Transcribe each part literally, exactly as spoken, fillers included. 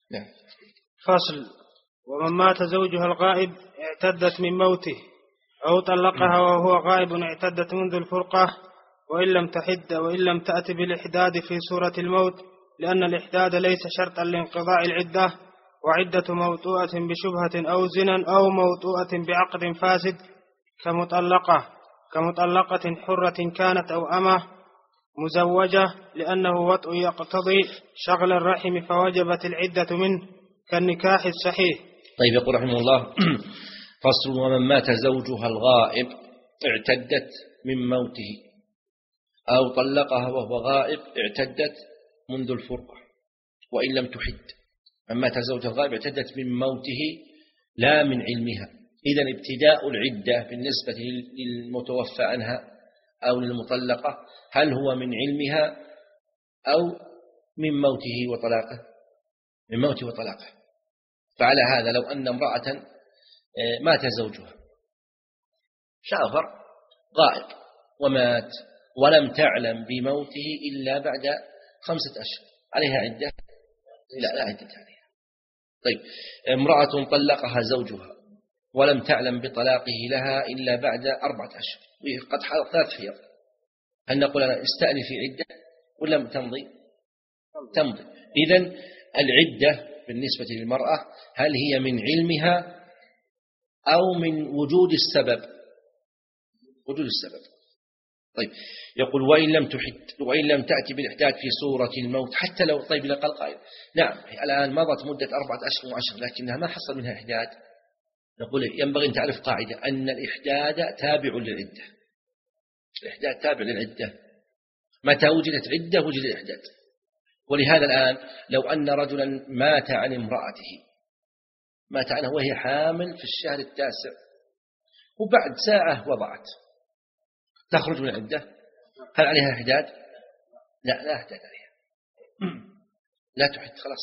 نعم. فصل. ومن مات زوجها الغائب اعتدت من موته أو طلقها وهو غائب اعتدت منذ الفرقة وإن لم تحد وإن لم تأتي بالإحداد في سورة الموت، لأن الإحداد ليس شرطا لانقضاء العدة، وعدة موطوءة بشبهة أو زنا أو موطوءة بعقد فاسد كمطلقة كمطلقة حرة كانت أو أمة مزوجة، لأنه وطء يقتضي شغل الرحم فوجبت العدة منه كالنكاح الصحيح. طيب، يقول رحمه الله: فصل. ومن مات زوجها الغائب اعتدت من موته أو طلقها وهو غائب اعتدت منذ الفرقة وإن لم تحد. من مات زوجها الغائب اعتدت من موته لا من علمها. إذن ابتداء العدة بالنسبة للمتوفى عنها أو للمطلقة هل هو من علمها أو من موته وطلاقه؟ من موته وطلاقه. فعلى هذا لو أن امرأة مات زوجها سافر غائب ومات ولم تعلم بموته إلا بعد خمسة أشهر، عليها عدة؟ لا لا عدة عليها. طيب، امرأة طلقها زوجها ولم تعلم بطلاقه لها إلا بعد أربعة أشهر، قد حضر ثلاث حيض، هل نقول أنا استأنفي عدة ولا تمضي؟ تمضي. إذن العدة بالنسبة للمرأة هل هي من علمها أو من وجود السبب؟ وجود السبب. طيب، يقول: وإن لم تحد وإن لم تأتي بالإحداد في سورة الموت. حتى لو طيب لقى القائل نعم الآن مضت مدة أربعة أشهر وعشر لكنها ما حصل منها إحداد، نقول ينبغي أن تعرف قاعدة أن الإحداد تابع للعدة. الإحداد تابع للعدة، متى وجدت عدة وجد الإحداد. ولهذا الآن لو أن رجلا مات عن امرأته، مات عنها وهي حامل في الشهر التاسع وبعد ساعة وضعت، تخرج من العدة؟ هل عليها إحداد؟ لا لا إحداد عليها، لا تحد خلاص،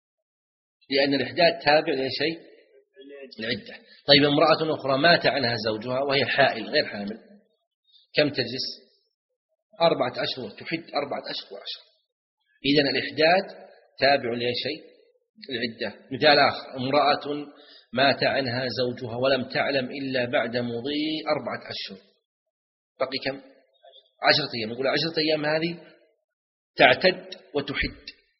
لأن الإحداد تابع لشيء العدة. طيب، امرأة أخرى مات عنها زوجها وهي حائل غير حامل، كم تجلس؟ أربعة أشهر، تحد أربعة أشهر وعشر. إذن الإحداد تابع لشيء العدة. مثال آخر: امرأة مات عنها زوجها ولم تعلم إلا بعد مضي أربعة أشهر، بقي كم؟ عشرة أيام. نقول عشرة أيام هذه تعتد وتحد،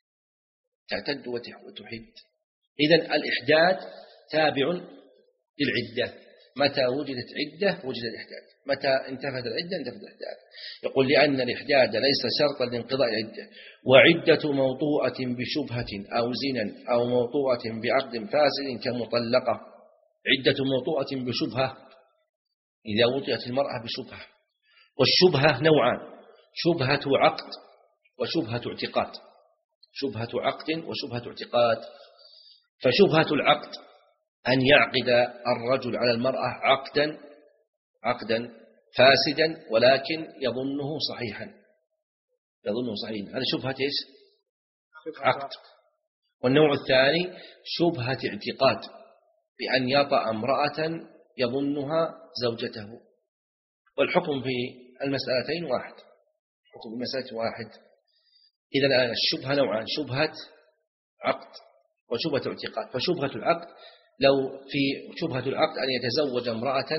تعتد وتحد. إذن الإحداد تابع للعدة، متى وجدت عدة وجد الإحداد، متى انتفت العدة انتفت الإحداد. يقول: لأن الإحداد ليس شرطا لانقضاء العدة، وعدة موطوءة بشبهة أو زنا أو موطوءة بعقد فاسد كمطلقة. عدة موطوءة بشبهة إذا وطئت المرأة بشبهة، والشبهة نوعان: شبهة عقد وشبهة اعتقاد. شبهة عقد وشبهة اعتقاد. فشبهة العقد أن يعقد الرجل على المرأة عقدا عقدا فاسدا ولكن يظنه صحيحا، يظنه صحيحا، هذا شبهة إيش؟ عقد. والنوع الثاني شبهة اعتقاد، بأن يطأ امرأة يظنها زوجته. والحكم في المسألتين واحد، حكم المسألة واحد. إذا الآن الشبهة نوعان: شبهة عقد وشبهة اعتقاد. فشبهة العقد لو في شبهة العقد أن يتزوج امرأة،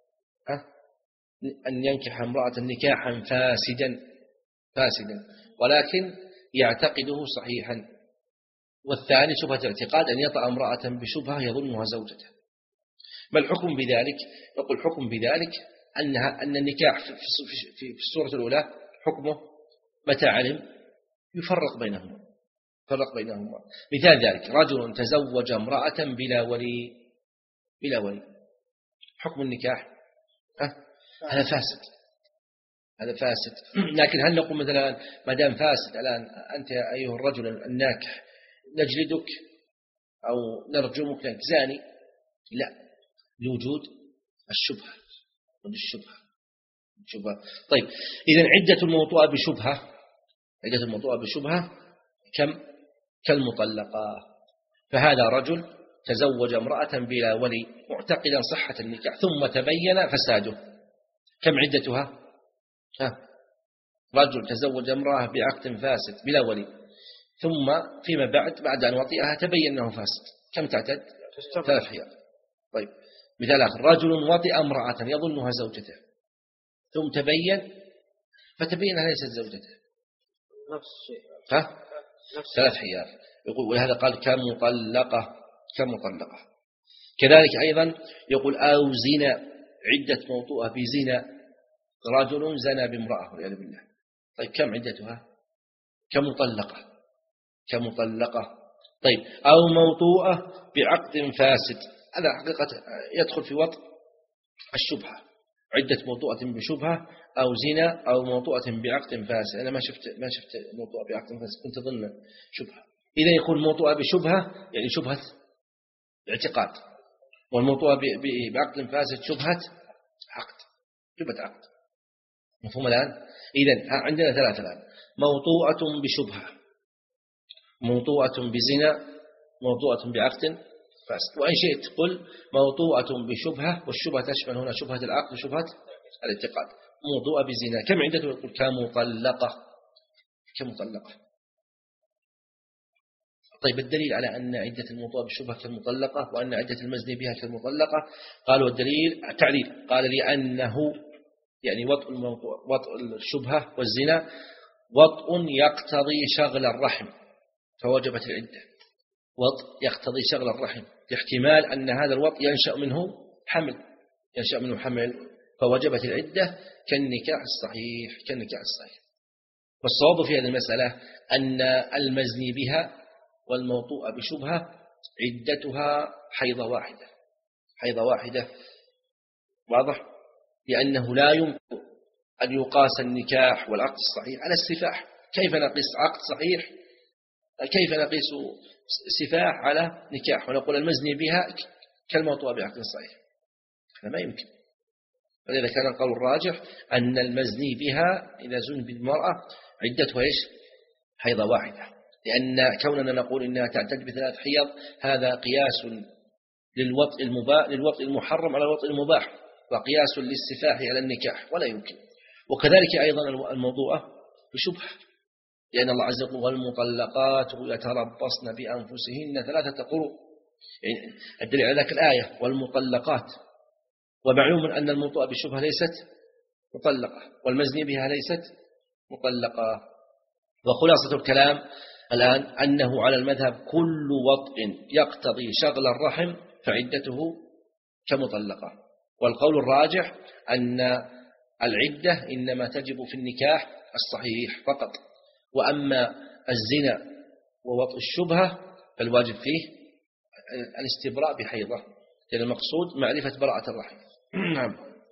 أن ينكح امرأة نكاحا فاسدا فاسدا ولكن يعتقده صحيحا. والثاني شبهة الاعتقاد أن يطأ امرأة بشبهة يظنها زوجته. ما الحكم بذلك؟ يقول: الحكم بذلك أنها أن النكاح في السورة الأولى حكمه متى علم يفرق بينهما، فرق بينهما. مثال ذلك: رجل تزوج امرأة بلا ولي، بلا ولي، حكم النكاح هذا فاسد، هذا فاسد. لكن هل نقول مثلا ما دام فاسد الآن أنت أيها الرجل الناكح نجلدك أو نرجمك لأنك زاني؟ لا، لوجود الشبهة، وجود الشبهة الشبهة. طيب، إذن عدة الموطوءة بشبهة، عدة الموطوءة بشبهة كم؟ كالمطلقة. فهذا رجل تزوج امرأة بلا ولي معتقدا صحة النكاح ثم تبين فساده، كم عدتها؟ ها. رجل تزوج امرأة بعقد فاسد بلا ولي ثم فيما بعد بعد أن وطئها تبين أنه فاسد، كم تعتد؟ ثلاث حيض. طيب مثال آخر، رجل وطئ امرأة يظنها زوجته ثم تبين فتبين أنها ليست زوجته، نفس الشيء، ها؟ ثلاث حيض. يقول ولهذا قال كمطلقة كمطلقة. كذلك أيضا يقول أو زنا، عدة موطوءة بزنا، رجل زنى بامرأة والعياذ بالله. طيب كم عدتها؟ كمطلقة كمطلقة. طيب أو موطوءة بعقد فاسد، هذا حقيقة يدخل في وطء الشبهة، عدة موطوءة بشبهة أو زنا أو موطوءة بعقد فاسد. أنا ما شفت ما شفت موطوءة بعقد فاسد، كنت أظن شبهة. إذا يكون موطوءة بشبهة يعني شبهة اعتقاد، والموطوءة بعقد فاسد شبهة عقد، شبهة عقد. مفهوم الآن؟ إذن عندنا ثلاثة الآن: موطوءة بشبهة، موطوءة بزنا، موطوءة بعقد فاسد. وإن شئت قل موطوءة بشبهة، والشبهة تشمل هنا شبهة العقد وشبهة الاعتقاد. موطوءة بزنا كم عدته؟ يقول كمطلقة كمطلقة. طيب الدليل على أن عدة الموطوءة بالشبهة كالمطلقة وأن عدة المزني بها كالمطلقة؟ قالوا الدليل تعليل، قال لأنه يعني وطء الموضوع وطء الشبهة والزنا وطء يقتضي شغل الرحم فوجبت العدة، وطء يقتضي شغل الرحم، احتمال أن هذا الوطء ينشأ منه حمل ينشأ منه حمل فوجبت العدة كالنكاح الصحيح كالنكاح الصحيح. والصواب في هذه المسألة أن المزني بها والموطوء بشبهة عدتها حيضة واحدة حيضة واحدة واضح؟ لأنه لا يمكن أن يقاس النكاح والعقد الصحيح على السفاح. كيف نقيس عقد صحيح كيف نقيس سفاح على نكاح ونقول المزني بها كالموطوء بعقد صحيح؟ هذا ما يمكن. فلذا كان القول الراجح أن المزني بها إذا زن بالمرأة عدتها إيش؟ حيضة واحدة، لأن كوننا نقول إنها تعتد بثلاث حيض هذا قياس للوطء المباح للوطء المحرم على الوطء المباح، وقياس للسفاح على النكاح ولا يمكن. وكذلك أيضا الموضوع بشبهة، لأن الله عز وجل والمطلقات يتربصن بأنفسهن ثلاثة قروء، يعني الدليل على ذلك الآية والمطلقات. ومعلوم أن الموضوع بشبهة ليست مطلقة والمزني بها ليست مطلقة. وخلاصة الكلام الآن أنه على المذهب كل وطء يقتضي شغل الرحم فعدته كمطلقة، والقول الراجح أن العدة إنما تجب في النكاح الصحيح فقط، وأما الزنا ووطء الشبهة فالواجب فيه الاستبراء بحيضة، لأن المقصود معرفة براءة الرحم. نعم.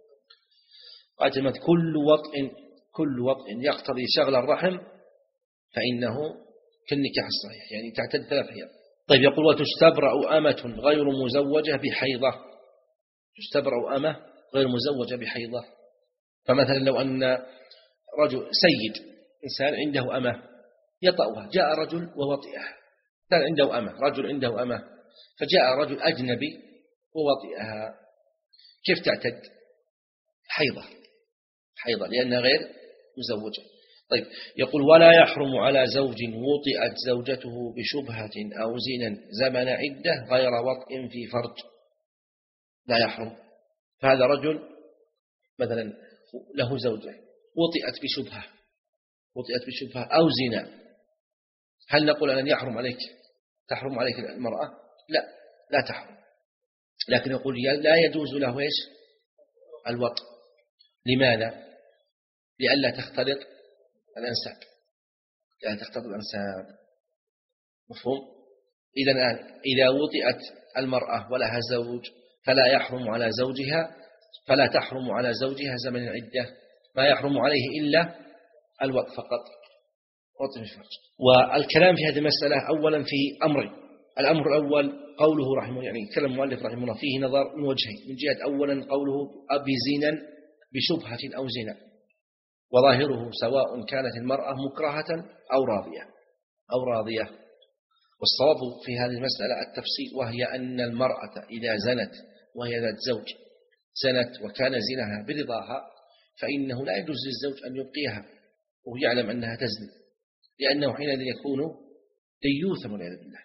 قالت المذهب كل وطء كل وطء يقتضي شغل الرحم فإنه كالنكاح الصحيح، يعني تعتد ثلاث حيض. طيب يقول وتستبرأ أمة غير مزوجة بحيضة، تستبرأ أمة غير مزوجة بحيضة. فمثلا لو أن رجل سيد إنسان عنده أمة يطأها، جاء رجل ووطئها، كان عنده أمة رجل عنده أمة فجاء رجل أجنبي ووطئها، كيف تعتد؟ حيضة حيضة لأنها غير مزوجة. طيب يقول ولا يحرم على زوج وطئت زوجته بشبهة أو زنا زمن عدة غير وطئ في فرج، لا يحرم. فهذا رجل مثلا له زوجة وطئت بشبهة وطئت بشبهة أو زنا، هل نقول أن يحرم عليك تحرم عليك المرأة؟ لا لا تحرم، لكن يقول لا يجوز له إيش؟ الوطء. لماذا؟ لئلا تختلط الأنساب لئلا تختلط الأنساب. مفهوم؟ إذا الآن إذا وطئت المرأة ولها زوج فلا يحرم على زوجها فلا تحرم على زوجها زمن العدة، ما يحرم عليه إلا الوطء فقط، وطء الفرج. والكلام في هذه المسألة أولا في أمرين. الأمر الأول قوله رحمه يعني كلام المؤلف رحمه الله فيه نظر من وجهين، من جهة أولا قوله أبي زنا بشبهة أو زنا، وظاهره سواء كانت المرأة مكرهة أو راضية أو راضية. والصواب في هذه المسألة التفصيل، وهي أن المرأة إذا زنت وهي ذات زوج زنت وكان زنها برضاها فإنه لا يجوز للزوج أن يبقيها وهو يعلم أنها تزني، لأنه حينئذ يكون ديوثا والعياذ بالله،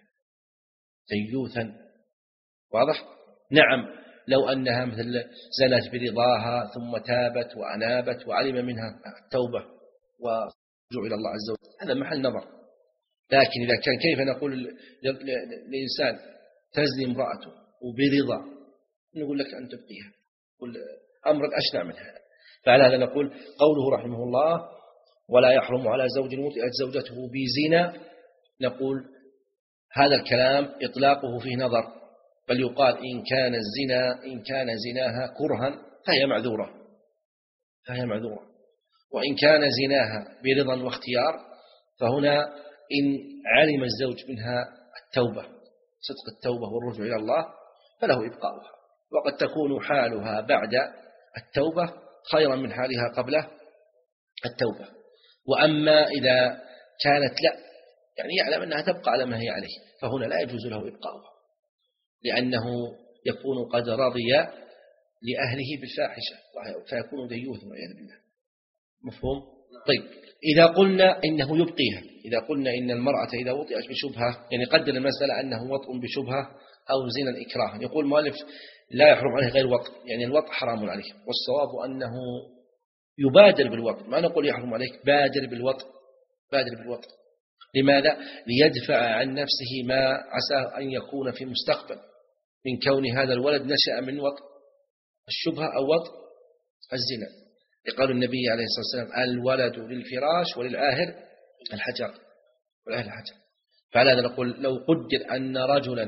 ديوثا. واضح؟ نعم، لو أنها مثل زنت برضاها ثم تابت وأنابت وعلم منها التوبة ورجوع إلى الله عز وجل، هذا محل نظر. لكن إذا كان كيف نقول لإنسان تزني امرأته وبرضا، نقول لك أن تبقيها، قل أمر أشنع من هذا. فعلى هذا نقول قوله رحمه الله ولا يحرم على زوج وطئت زوجته بزنا، نقول هذا الكلام إطلاقه فيه نظر، بل يقال إن كان الزنا إن كان زناها كرها فهي معذورة فهي معذورة وإن كان زناها برضا واختيار، فهنا إن علم الزوج منها التوبة صدق التوبة والرجوع إلى الله فله إبقاؤها، وقد تكون حالها بعد التوبة خيرا من حالها قبل التوبة. وأما إذا كانت لا يعني يعلم أنها تبقى على ما هي عليه، فهنا لا يجوز له إبقاؤها، لأنه يكون قد رضي لأهله بالفاحشة فيكون ديوثا والعياذ بالله. مفهوم؟ طيب، إذا قلنا إنه يبقيها، إذا قلنا إن المرأة إذا وطئت بشبهة، يعني قدر المسألة أنه وطء بشبهة أو زنا إكراه، يقول المؤلف لا يحرم عليه غير وطء، يعني الوطء حرام عليه، والصواب أنه يبادر بالوطء، ما نقول يحرم عليك، بادر بالوطء بادر بالوطء. لماذا؟ ليدفع عن نفسه ما عسى أن يكون في المستقبل من كون هذا الولد نشأ من وطء الشبهة أو وطء الزنا. يقول النبي عليه الصلاة والسلام الولد للفراش وللآهر الحجر والآهر الحجر. فعلى هذا نقول لو قدر أن رجلا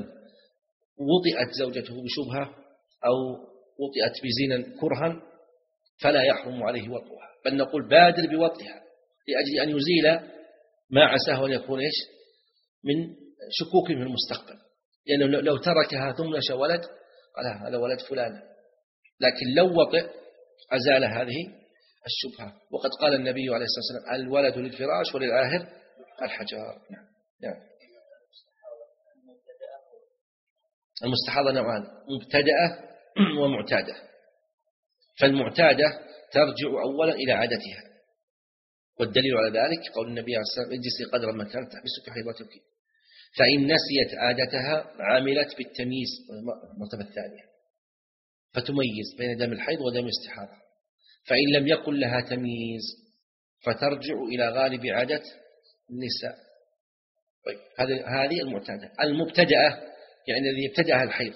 وطئت زوجته بشبهة أو وطئت بزنا كرها فلا يحرم عليه وطئها، بل نقول بادر بوطئها لأجل أن يزيل ما عساه أن يكون إيش من شكوك في المستقبل، لأنه يعني لو تركها ثم نشأ ولد قال هذا ولد فلان، لكن لو وطئ أزال هذه الشبهة. وقد قال النبي عليه الصلاة والسلام الولد للفراش وللآهر الحجر. نعم. نعم. المستحاضة نوعان، مبتدأة ومعتادة. فالمعتادة ترجع أولا إلى عادتها، والدليل على ذلك قول النبي عليه الصلاة والسلام اجلسي قدر ما كانت تحبسك حيضتك، فإن نسيت عادتها عملت بالتمييز المرتبة الثانية فتميز بين دم الحيض ودم الاستحاضة، فإن لم يكن لها تمييز فترجع إلى غالب عادة النساء. طيب، هذه المعتادة. المبتدأة يعني الذي يبتدأها الحيض،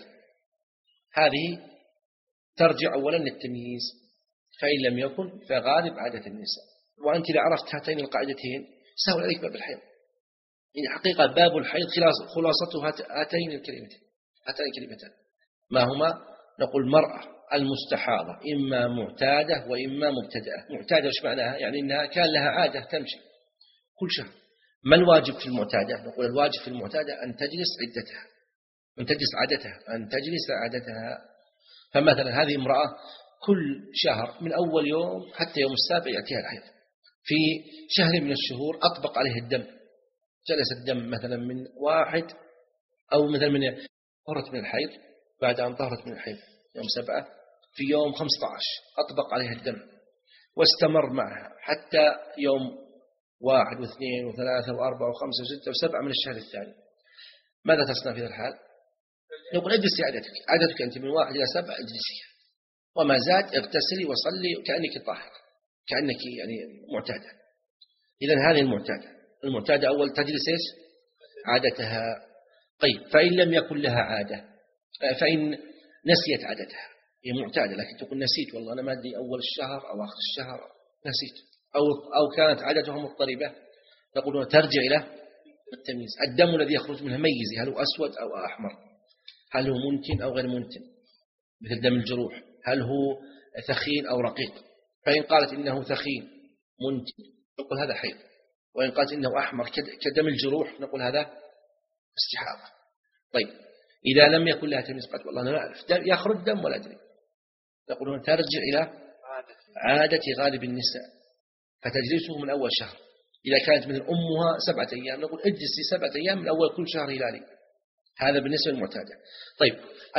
هذه ترجع أولا للتمييز، فإن لم يكن فغالب عادة النساء. وأنت إذا عرفت هاتين القاعدتين سهل عليك باب الحيض. يعني حقيقة باب الحيض خلاصته هاتين الكلمتين هاتين الكلمتان. ما هما؟ نقول مرأة المستحاضة إما معتادة وإما مبتدأة. معتادة وش معناها؟ يعني إنها كان لها عادة تمشي كل شهر. ما الواجب في المعتادة؟ نقول الواجب في المعتادة أن تجلس عدتها، أن تجلس عادتها أن تجلس عادتها. فمثلا هذه امرأة كل شهر من أول يوم حتى يوم السابع يأتيها الحيض، في شهر من الشهور أطبق عليه الدم، جلس الدم مثلا من واحد أو مثلا من طهرت من الحيض، بعد أن طهرت من الحيض يوم سبعة، في يوم خمسة عشر أطبق عليها الدم واستمر معها حتى يوم واحد واثنين وثلاثة وأربعة وخمسة وستة وسبعة من الشهر الثاني. ماذا تصنع في هذا الحال؟ نقول اجلسي عادتك، عادتك أنت من واحد إلى سبعة اجلسيها، وما زاد اغتسلي وصلي كأنك طاهر، كأنك يعني معتادة. إذن هذه المعتادة. المعتادة أول تجلس إيش؟ عادتها. طيب، فإن لم يكن لها عادة، فإن نسيت عادتها، هي معتادة لكن تقول نسيت والله أنا ما أدري أول الشهر أو آخر الشهر نسيت، أو أو كانت عادتها مضطربة، نقول ترجع إلى التمييز. الدم الذي يخرج منها ميزي، هل هو أسود أو أحمر، هل هو منتن أو غير منتن، مثل دم الجروح، هل هو ثخين أو رقيق. فإن قالت إنه ثخين منتن نقول هذا حيض، وإن قالت إنه أحمر كدم الجروح نقول هذا استحاضة. طيب، إذا لم يكن لها تمييز قالت والله أنا لا أعرف يخرج دم ولا أدري، نقول ترجع إلى عادة غالب النساء فتجلسه من أول شهر. إذا كانت مثل أمها سبعة أيام نقول اجلسي سبعة أيام من أول كل شهر هلالي. هذا بالنسبة للمعتادة. طيب،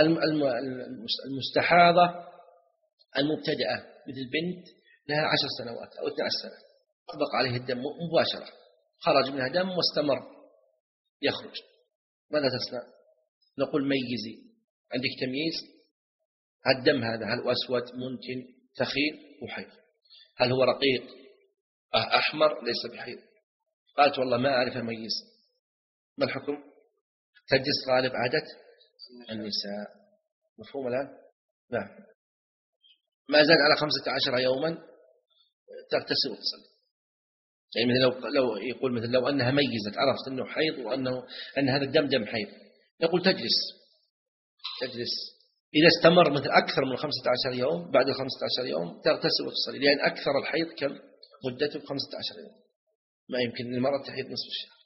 المستحاضة المبتدأة مثل بنت لها عشر سنوات أو اثنى عشر سنة، أطبق عليه الدم مباشرة، خرج منها دم واستمر يخرج، ماذا تصنع؟ نقول ميزي، عندك تمييز، الدم هذا هل أسود منتن ثخين وحيض، هل هو رقيق أحمر ليس بحيض؟ قالت والله ما أعرف أميز، ما الحكم؟ تجلس غالب عادة النساء، مفهوم الآن؟ نعم. ما زال على خمسة عشر يوما تغتسل وتصلي. يعني مثل لو لو يقول مثل لو أنها ميزت، عرفت أنه حيض وأنه أن هذا الدم دم حيض، يقول تجلس تجلس إذا استمر مثل أكثر من خمسة عشر يوم، بعد الخمسة عشر يوم تغتسل وتصلي، لأن أكثر الحيض كم مدته خمسة عشر يوم، ما يمكن المرأة تحيض نصف الشهر.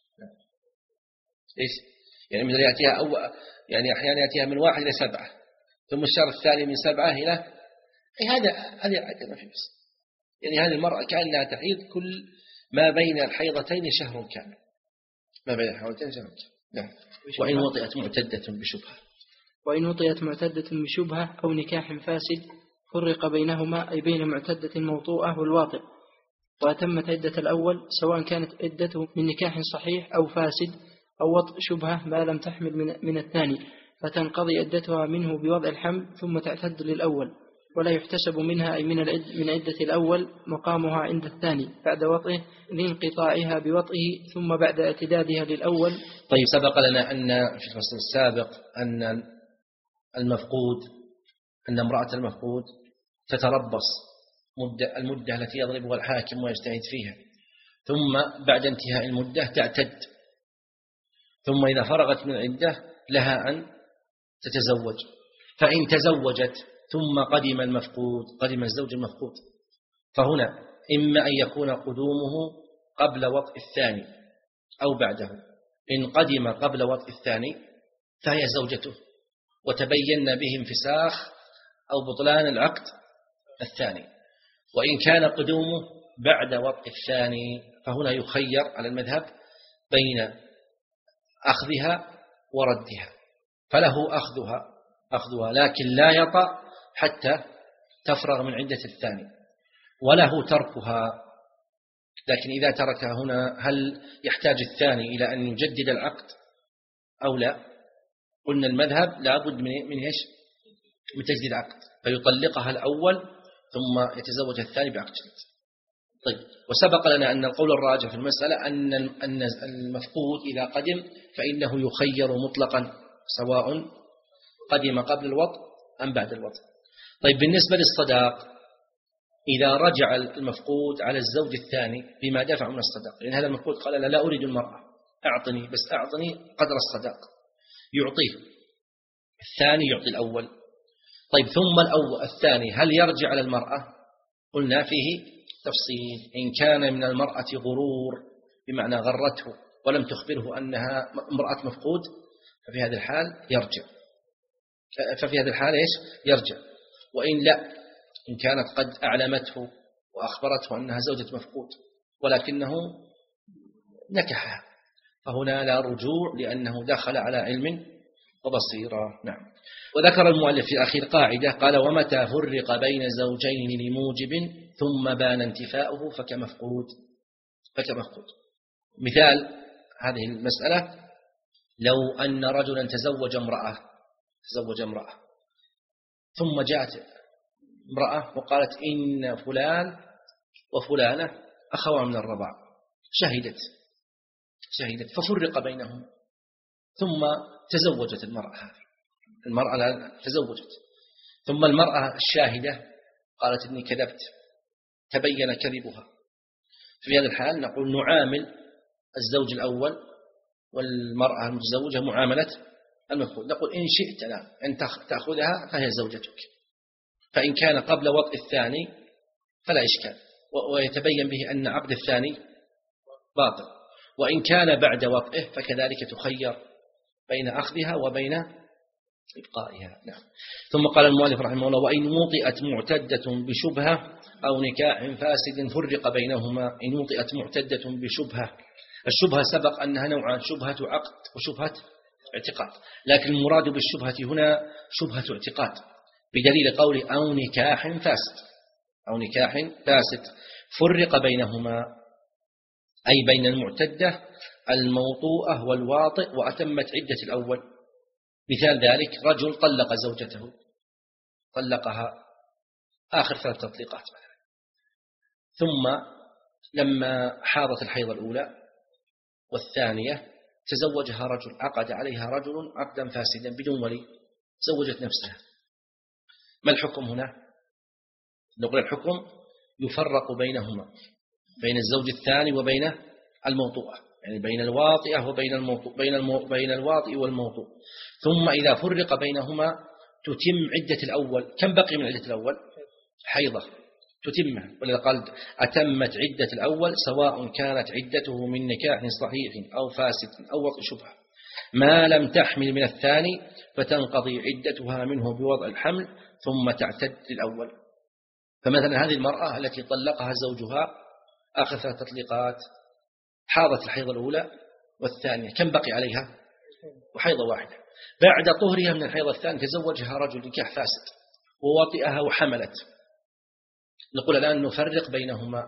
إيش يعني مثل يأتيها أو يعني أحيانا يأتيها من واحد إلى سبعة، ثم الشهر الثاني من سبعة إلى أي هذا هذه عادة ما في بس. يعني هذه المرأة كأنها تحيض كل ما بين الحيضتين شهر كامل، ما بين الحيضتين شهر كامل. وإن وطئت معتدة بشبهة وإن وطئت معتدة بشبهة أو نكاح فاسد فرق بينهما، أي بين معتدة الموطوءة والواطئ، وأتمت عدة الأول سواء كانت عدته من نكاح صحيح أو فاسد أو وطئ شبهة ما لم تحمل من, من الثاني، فتنقضي عدتها منه بوضع الحمل ثم تعتد للأول، ولا يحتسب منها أي من, العد من عدة الأول مقامها عند الثاني بعد وطئه لانقطاعها بوطئه ثم بعد اعتدادها للأول. طيب سبق لنا أن في الفصل السابق أن المفقود أن امرأة المفقود تتربص مدة المدة التي يضربها الحاكم ويجتهد فيها، ثم بعد انتهاء المدة تعتد، ثم إذا فرغت من العدة لها أن تتزوج. فإن تزوجت ثم قدم المفقود قدم الزوج المفقود، فهنا إما أن يكون قدومه قبل وطء الثاني أو بعده. إن قدم قبل وطء الثاني فهي زوجته وتبين به انفساخ أو بطلان العقد الثاني، وإن كان قدومه بعد وطء الثاني فهنا يخير على المذهب بين أخذها وردها، فله أخذها أخذها لكن لا يطأ حتى تفرغ من عدة الثاني، وله تركها، لكن إذا تركها هنا هل يحتاج الثاني إلى أن يجدد العقد أو لا؟ قلنا المذهب لابد من من إيش؟ من تجديد العقد، فيطلقها الأول ثم يتزوج الثاني بعقد جديد. طيب وسبق لنا أن القول الراجح في المسألة أن أن المفقود إذا قدم فإنه يخير مطلقا سواء قدم قبل الوطء أم بعد الوطء. طيب بالنسبة للصداق، إذا رجع المفقود على الزوج الثاني بما دفع من الصداق، لأن هذا المفقود قال لا, لا أريد المرأة، أعطني بس أعطني قدر الصداق، يعطيه الثاني يعطي الأول. طيب ثم الأول الثاني هل يرجع على المرأة؟ قلنا فيه تفصيل، إن كان من المرأة غرور بمعنى غرته ولم تخبره أنها امرأة مفقود ففي هذه الحال يرجع، ففي هذه الحال إيش؟ يرجع. وإن لا، إن كانت قد أعلمته وأخبرته أنها زوجة مفقود ولكنه نكحها فهنا لا رجوع لأنه دخل على علم وبصيرة. نعم. وذكر المؤلف في آخر قاعدة قال ومتى فرق بين زوجين لموجب ثم بان انتفاؤه فكمفقود فكمفقود. مثال هذه المسألة لو أن رجلا تزوج امرأة تزوج امرأة ثم جاءت امرأة وقالت إن فلان وفلانة أخوان من الرضاع، شهدت شهدت ففرق بينهم، ثم تزوجت المرأة هذه المرأة تزوجت، ثم المرأة الشاهدة قالت إني كذبت، تبين كذبها. في هذا الحال نقول نعامل الزوج الأول والمرأة المتزوجة معاملة المفقود، نقول إن شئت لا أن تأخذها فهي زوجتك، فإن كان قبل وطء الثاني فلا إشكال ويتبين به أن عقد الثاني باطل، وإن كان بعد وطئه فكذلك تخير بين أخذها وبين إبقائها. نعم. ثم قال المؤلف رحمه الله وإن وطئت معتدة بشبهة أو نكاح فاسد فرق بينهما. إن وطئت معتدة بشبهة، الشبهة سبق أنها نوعان، شبهة عقد وشبهة اعتقاد، لكن المراد بالشبهة هنا شبهة اعتقاد بدليل قول أو نكاح فاسد أو نكاح فاسد فرق بينهما، أي بين المعتدة الموطوءة والواطئ وأتمت عدة الأول. مثال ذلك رجل طلق زوجته، طلقها آخر ثلاث تطليقات مثلا، ثم لما حاضت الحيض الأولى والثانية تزوجها رجل، عقد عليها رجل عقدا فاسدا بدون ولي، زوجت نفسها. ما الحكم هنا؟ نقول الحكم يفرق بينهما، بين الزوج الثاني وبين الموطوءة، يعني بين الواطئة وبين الموطوء، بين, المو... بين الواطئ والموطوء. ثم إذا فرق بينهما تتم عدة الأول. كم بقي من عدة الأول؟ حيضة تتمها، ولذا قال أتمت عدة الأول سواء كانت عدته من نكاح صحيح أو فاسد أو وطئ شبهة، ما لم تحمل من الثاني فتنقضي عدتها منه بوضع الحمل ثم تعتد الأول. فمثلا هذه المرأة التي طلقها زوجها آخر ثلاث تطليقات، حاضت الحيض الأولى والثانية، كم بقي عليها؟ وحيضة واحدة. بعد طهرها من الحيض الثاني تزوجها رجل نكاح فاسد ووطئها وحملت. نقول الآن نفرق بينهما،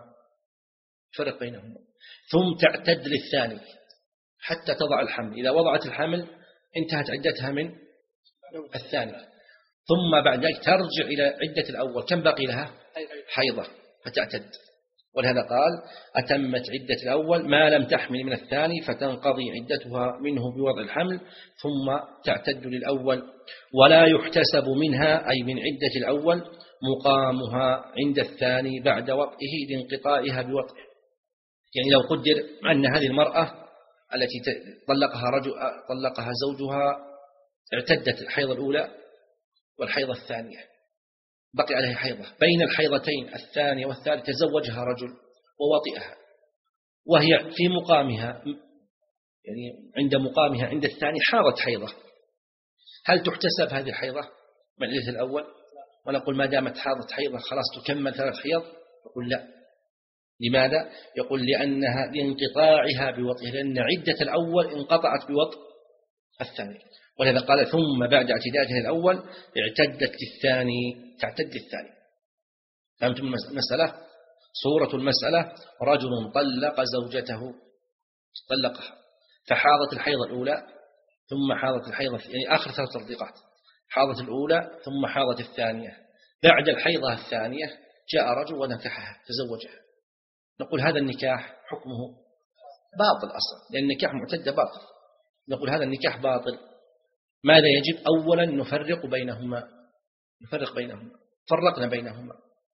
فرق بينهما ثم تعتد للثاني حتى تضع الحمل. إذا وضعت الحمل انتهت عدتها من الثاني، ثم بعد ذلك ترجع إلى عدة الأول. كم بقي لها؟ حيضة فتعتد. ولهذا قال أتمت عدة الأول ما لم تحمل من الثاني فتنقضي عدتها منه بوضع الحمل ثم تعتد للأول. ولا يحتسب منها أي من عدة الأول مقامها عند الثاني بعد وطئه لانقطاعها بوطئه. يعني لو قدر أن هذه المرأة التي طلقها رجل طلقها زوجها اعتدت الحيضة الأولى والحيضة الثانية، بقي عليها حيضة، بين الحيضتين الثانية والثالثة تزوجها رجل ووطئها وهي في مقامها، يعني عند مقامها عند الثاني حاضت حيضة، هل تحتسب هذه الحيضة من عدة الأول؟ ونقول ما دامت حاضت حيضة خلاص تكمل ثلاث حيض؟ يقول لا. لماذا؟ يقول لأنها لانقطاعها بوطئها، لأن عدة الأول انقطعت بوطئ الثاني. ولهذا قال ثم بعد اعتدادها الأول اعتدت للثاني، تعتد للثاني. فهمتم المسألة؟ صورة المسألة رجل طلق زوجته، طلقها فحاضت الحيضة الأولى ثم حاضت الحيضة، يعني آخر ثلاث تطليقات، حاضت الأولى ثم حاضت الثانية. بعد الحيضة الثانية جاء رجل ونكحها تزوجها، نقول هذا النكاح حكمه باطل أصلا، لأن النكاح معتد باطل. نقول هذا النكاح باطل. ماذا يجب؟ أولا نفرق بينهما، نفرق بينهما، فرقنا بينهما.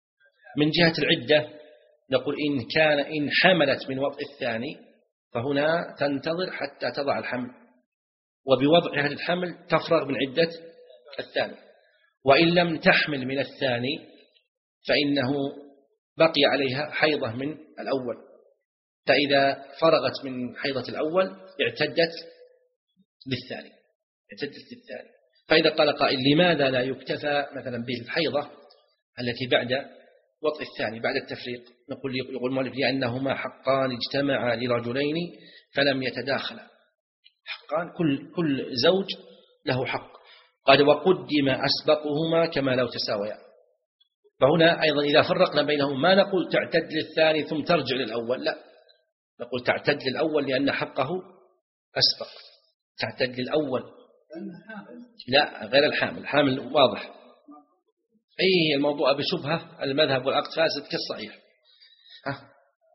من جهة العدة نقول إن كان إن حملت من وطئ الثاني فهنا تنتظر حتى تضع الحمل، وبوضع هذا الحمل تفرغ من عدة الثاني. وإن لم تحمل من الثاني فإنه بقي عليها حيضة من الأول، فإذا فرغت من حيضة الأول اعتدت للثاني، اعتدت للثاني. فإذا قال قائل لماذا لا يكتفى مثلا بالحيضة التي بعد وطئ الثاني بعد التفريق؟ نقول يقول المؤلف لأنهما حقان اجتمعا لرجلين فلم يتداخلا. حقان، كل كل زوج له حق، قد وقدم أسبقهما كما لو تساويا. فهنا أيضا إذا فرقنا بينهم ما نقول تعتد للثاني ثم ترجع للأول، لا، نقول تعتد للأول لأن حقه أسبق، تعتد للأول. لا غير الحامل، الحامل واضح. أي الموضوع بشبهة المذهب والعقد فاسد كالصحيح. ها.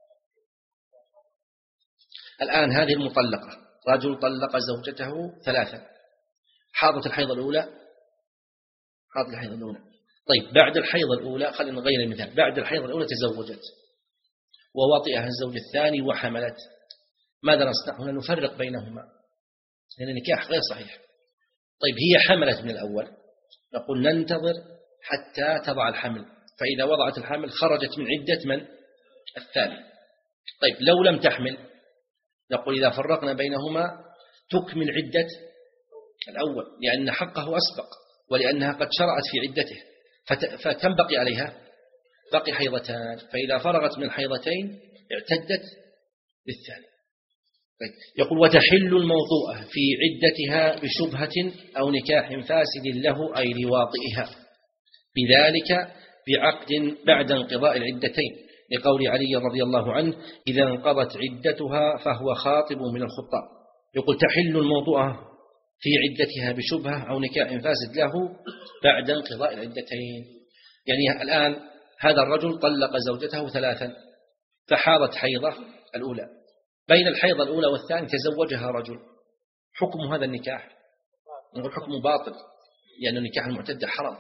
الآن هذه المطلقة، رجل طلق زوجته ثلاثا، حاضت الحيضة الأولى، حاضت الحيضة الأولى. طيب بعد الحيضة الأولى خلينا نغير المثال، بعد الحيضة الأولى تزوجت ووطئها الزوج الثاني وحملت، ماذا نصنع هنا؟ نفرق بينهما لأن النكاح غير صحيح. طيب هي حملت من الأول، نقول ننتظر حتى تضع الحمل، فإذا وضعت الحمل خرجت من عدة من الثاني. طيب لو لم تحمل نقول إذا فرقنا بينهما تكمل عدة الأول لأن حقه أسبق ولأنها قد شرعت في عدته. فكم بقي عليها؟ بقي حيضتان، فإذا فرغت من الحيضتين اعتدت للثاني. يقول وتحل الموضوعة في عدتها بشبهة أو نكاح فاسد له أي لواطئها، بذلك بعقد بعد انقضاء العدتين، لقول علي رضي الله عنه إذا انقضت عدتها فهو خاطب من الخطاب. يقول تحل الموضوع في عدتها بشبهة أو نكاح فاسد له بعد انقضاء العدتين. يعني الآن هذا الرجل طلق زوجته ثلاثا فحاضت حيضة الأولى، بين الحيضة الأولى والثانية تزوجها رجل، حكم هذا النكاح نقول حكم باطل، لأن يعني نكاح المعتدة حرام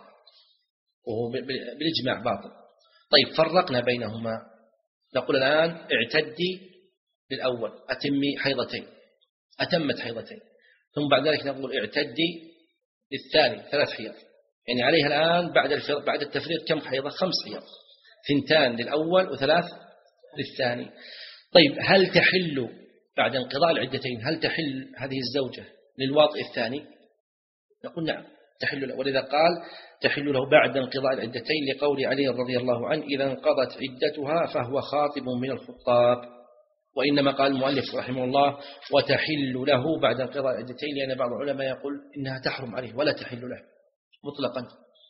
وهو بالإجماع باطل. طيب فرقنا بينهما، نقول الآن اعتدي للأول أتمي حيضتين، أتمت حيضتين، ثم بعد ذلك نقول اعتدي للثاني ثلاث حيض، يعني عليها الآن بعد بعد التفريق كم حيضة؟ خمس حيض، ثنتان للأول وثلاث للثاني. طيب هل تحل بعد انقضاء العدتين، هل تحل هذه الزوجة للواطئ الثاني؟ نقول نعم تحل له، ولذا قال تحل له بعد انقضاء العدتين لقول علي رضي الله عنه إذا انقضت عدتها فهو خاطب من الخطاب. وإنما قال المؤلف رحمه الله وتحل له بعد انقضاء العدتين، لأن بعض العلماء يقول إنها تحرم عليه ولا تحل له مطلقا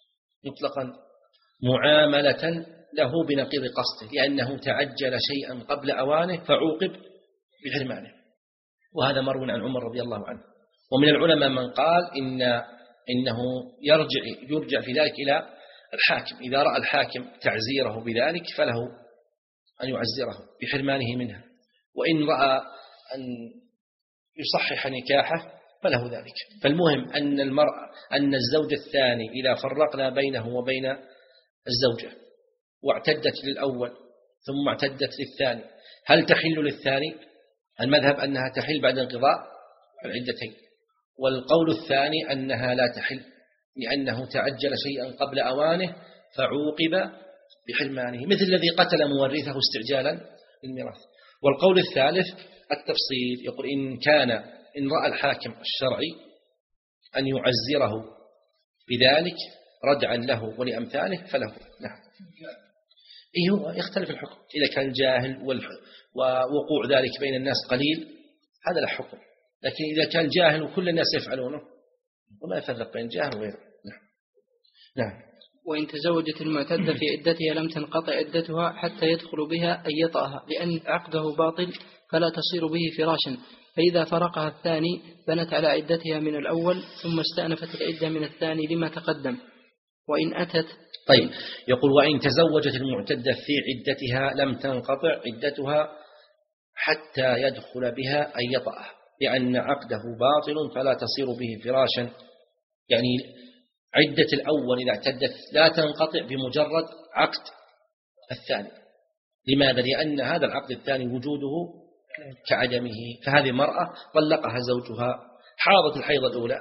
مطلقا معاملة له بنقيض قصده، لأنه تعجل شيئا قبل أوانه فعوقب بحرمانه، وهذا مروي عن عمر رضي الله عنه. ومن العلماء من قال إن إنه يرجع يرجع في ذلك إلى الحاكم، إذا رأى الحاكم تعزيره بذلك فله أن يعزره بحرمانه منها، وإن رأى أن يصحح نكاحه فله ذلك. فالمهم أن المرأة أن الزوج الثاني إذا فرقنا بينه وبين الزوجة واعتدت للأول ثم اعتدت للثاني، هل تحل للثاني؟ المذهب أنها تحل بعد انقضاء العدتين، والقول الثاني أنها لا تحل لأنه تعجل شيئا قبل أوانه فعوقب بحرمانه، مثل الذي قتل مورثه استعجالا للميراث. والقول الثالث التفصيل، يقول إن كان إن رأى الحاكم الشرعي أن يعزره بذلك ردعا له ولأمثاله فله. نعم إيه هو يختلف الحكم، إذا كان جاهل ووقوع ذلك بين الناس قليل هذا له حكم، لكن إذا كان جاهل وكل الناس يفعلونه وما يفرق بين جاهل وغيره. نعم. نعم. وإن تزوجت المعتدة في عدتها لم تنقطع عدتها حتى يدخل بها أي يطأها، لأن عقده باطل فلا تصير به فراشا، فإذا فرقها الثاني بنت على عدتها من الأول ثم استأنفت العدة من الثاني لما تقدم. وإن أتت طيب يقول وإن تزوجت المعتدة في عدتها لم تنقطع عدتها حتى يدخل بها أي يطأها، لأن عقده باطل فلا تصير به فراشا، يعني عدة الأول إذا اعتدت لا تنقطع بمجرد عقد الثاني. لماذا؟ لأن هذا العقد الثاني وجوده كعدمه، فهذه مرأة طلقها زوجها حاضت الحيضة الأولى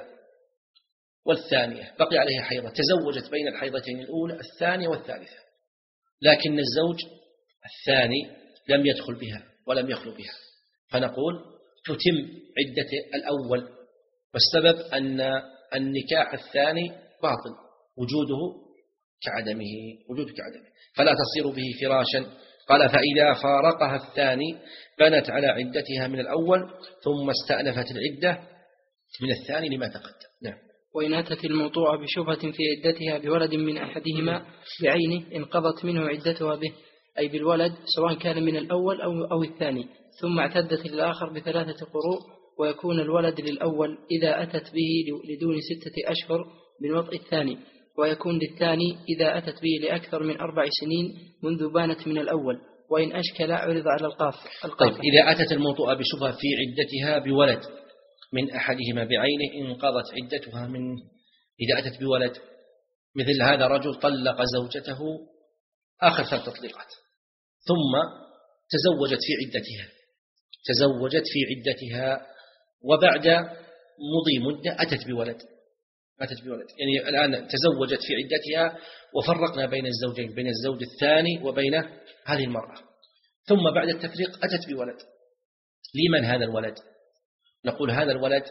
والثانية بقي عليها حيضة، تزوجت بين الحيضتين الأولى الثانية والثالثة، لكن الزوج الثاني لم يدخل بها ولم يخلو بها، فنقول تتم عدة الأول، والسبب أن النكاح الثاني باطل وجوده كعدمه وجوده كعدمه فلا تصير به فراشا. قال فإذا فارقها الثاني بنت على عدتها من الأول ثم استأنفت العدة من الثاني لما تقدم. نعم. وإن أتت الموطوعة بشبهة في عدتها بولد من أحدهما بعينه انقضت منه عدتها به، أي بالولد سواء كان من الأول أو, أو الثاني، ثم اعتدت للآخر بثلاثة قروء، ويكون الولد للأول إذا أتت به لدون ستة أشهر من وطء الثاني، ويكون للثاني إذا أتت به لأكثر من أربع سنين منذ بانت من الأول، وإن أشكل عرض على القاف. طيب إذا أتت الموطوءة بشبهة في عدتها بولد من أحدهما بعينه انقضت عدتها من إذا أتت بولد، مثل هذا رجل طلق زوجته آخر ثلاث تطليقات ثم تزوجت في عدتها تزوجت في عدتها وبعد مضي مدة أتت بولد أتت بولد يعني الآن تزوجت في عدتها وفرقنا بين الزوجين، بين الزوج الثاني وبين هذه المرأة، ثم بعد التفريق أتت بولد. لمن هذا الولد؟ نقول هذا الولد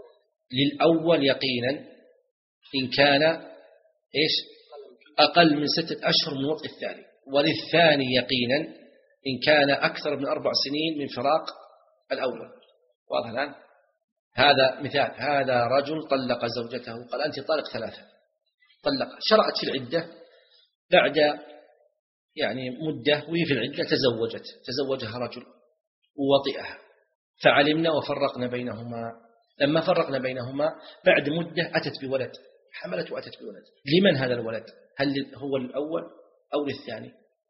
للأول يقينا إن كان إيش أقل من ستة أشهر من وطء الثاني، وللثاني يقينا إن كان أكثر من أربع سنين من فراق الأول. واضح الآن؟ هذا مثال، هذا رجل طلق زوجته قال أنت طالق ثلاثة، طلق شرعت في العدة بعد يعني مدة وهي في العدة تزوجت تزوجها رجل ووطئها، فعلمنا وفرقنا بينهما. لما فرقنا بينهما بعد مدة أتت بولد، حملت وأتت بولد. لمن هذا الولد؟ هل هو الأول أو للثاني؟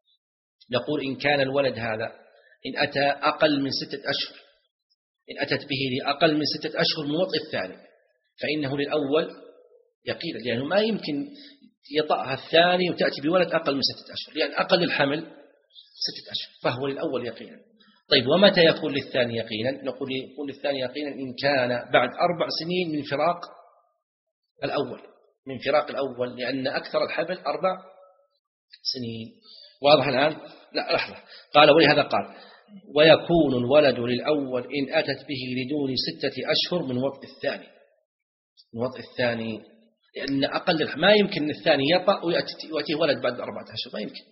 نقول إن كان الولد هذا إن أتى أقل من ستة أشهر، إن أتت به لأقل من ستة أشهر من وطئ الثاني فإنه للأول يقينا، لأنه ما يمكن يطأها الثاني وتأتي بولد أقل من ستة أشهر، لأن أقل الحمل ستة أشهر، فهو للأول يقينا. طيب ومتى يكون للثاني يقينا؟ نقول يكون للثاني يقينا إن كان بعد أربع سنين من فراق الأول، من فراق الأول، لأن أكثر الحمل أربع سنين. واضح الآن؟ لا لحظة، قال ولهذا قال ويكون الولد للأول إن أتت به لدون ستة أشهر من وطئ الثاني، من وطئ الثاني، لأن أقل ما يمكن الثاني يطأ ويأتيه ولد بعد أربعة أشهر، ما يمكن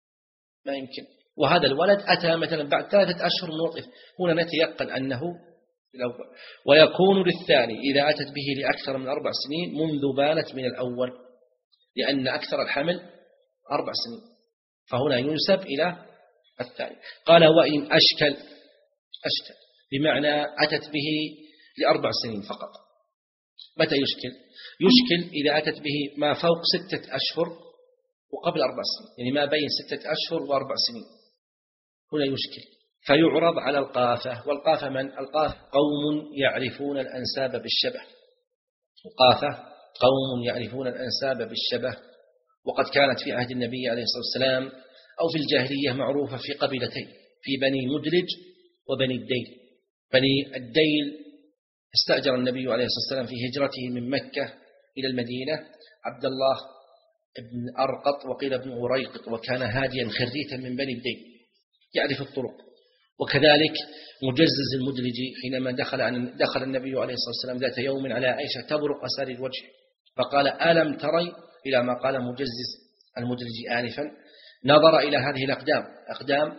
ما يمكن. وهذا الولد أتى مثلا بعد ثلاثة أشهر من وطئ، هنا نتيقن أنه الأول. ويكون للثاني إذا أتت به لأكثر من أربع سنين منذ بانت من الأول، لأن أكثر الحمل أربع سنين، فهنا ينسب إلى الثاني. قال وإن أشكل، أشكل بمعنى أتت به لأربع سنين فقط. متى يشكل؟ يشكل إذا أتت به ما فوق ستة أشهر وقبل أربع سنين، يعني ما بين ستة أشهر وأربع سنين، هنا يشكل. فيعرض على القافة. والقافة من؟ القافة قوم يعرفون الأنساب بالشبه، القافة قوم يعرفون الأنساب بالشبه. وقد كانت في عهد النبي عليه الصلاة والسلام أو في الجاهلية معروفة في قبيلتين، في بني مدلج وبني الديل. بني الديل استأجر النبي عليه الصلاة والسلام في هجرته من مكة إلى المدينة عبد الله بن أرقط وقيل ابن أريقط، وكان هاديا خريتا من بني الديل يعرف الطرق. وكذلك مجزز المدلجي حينما دخل عن دخل النبي عليه الصلاة والسلام ذات يوم على عائشة تبرق أسار الوجه، فقال ألم تري إلى ما قال مجزز المدلجي آنفا، نظر إلى هذه الأقدام، أقدام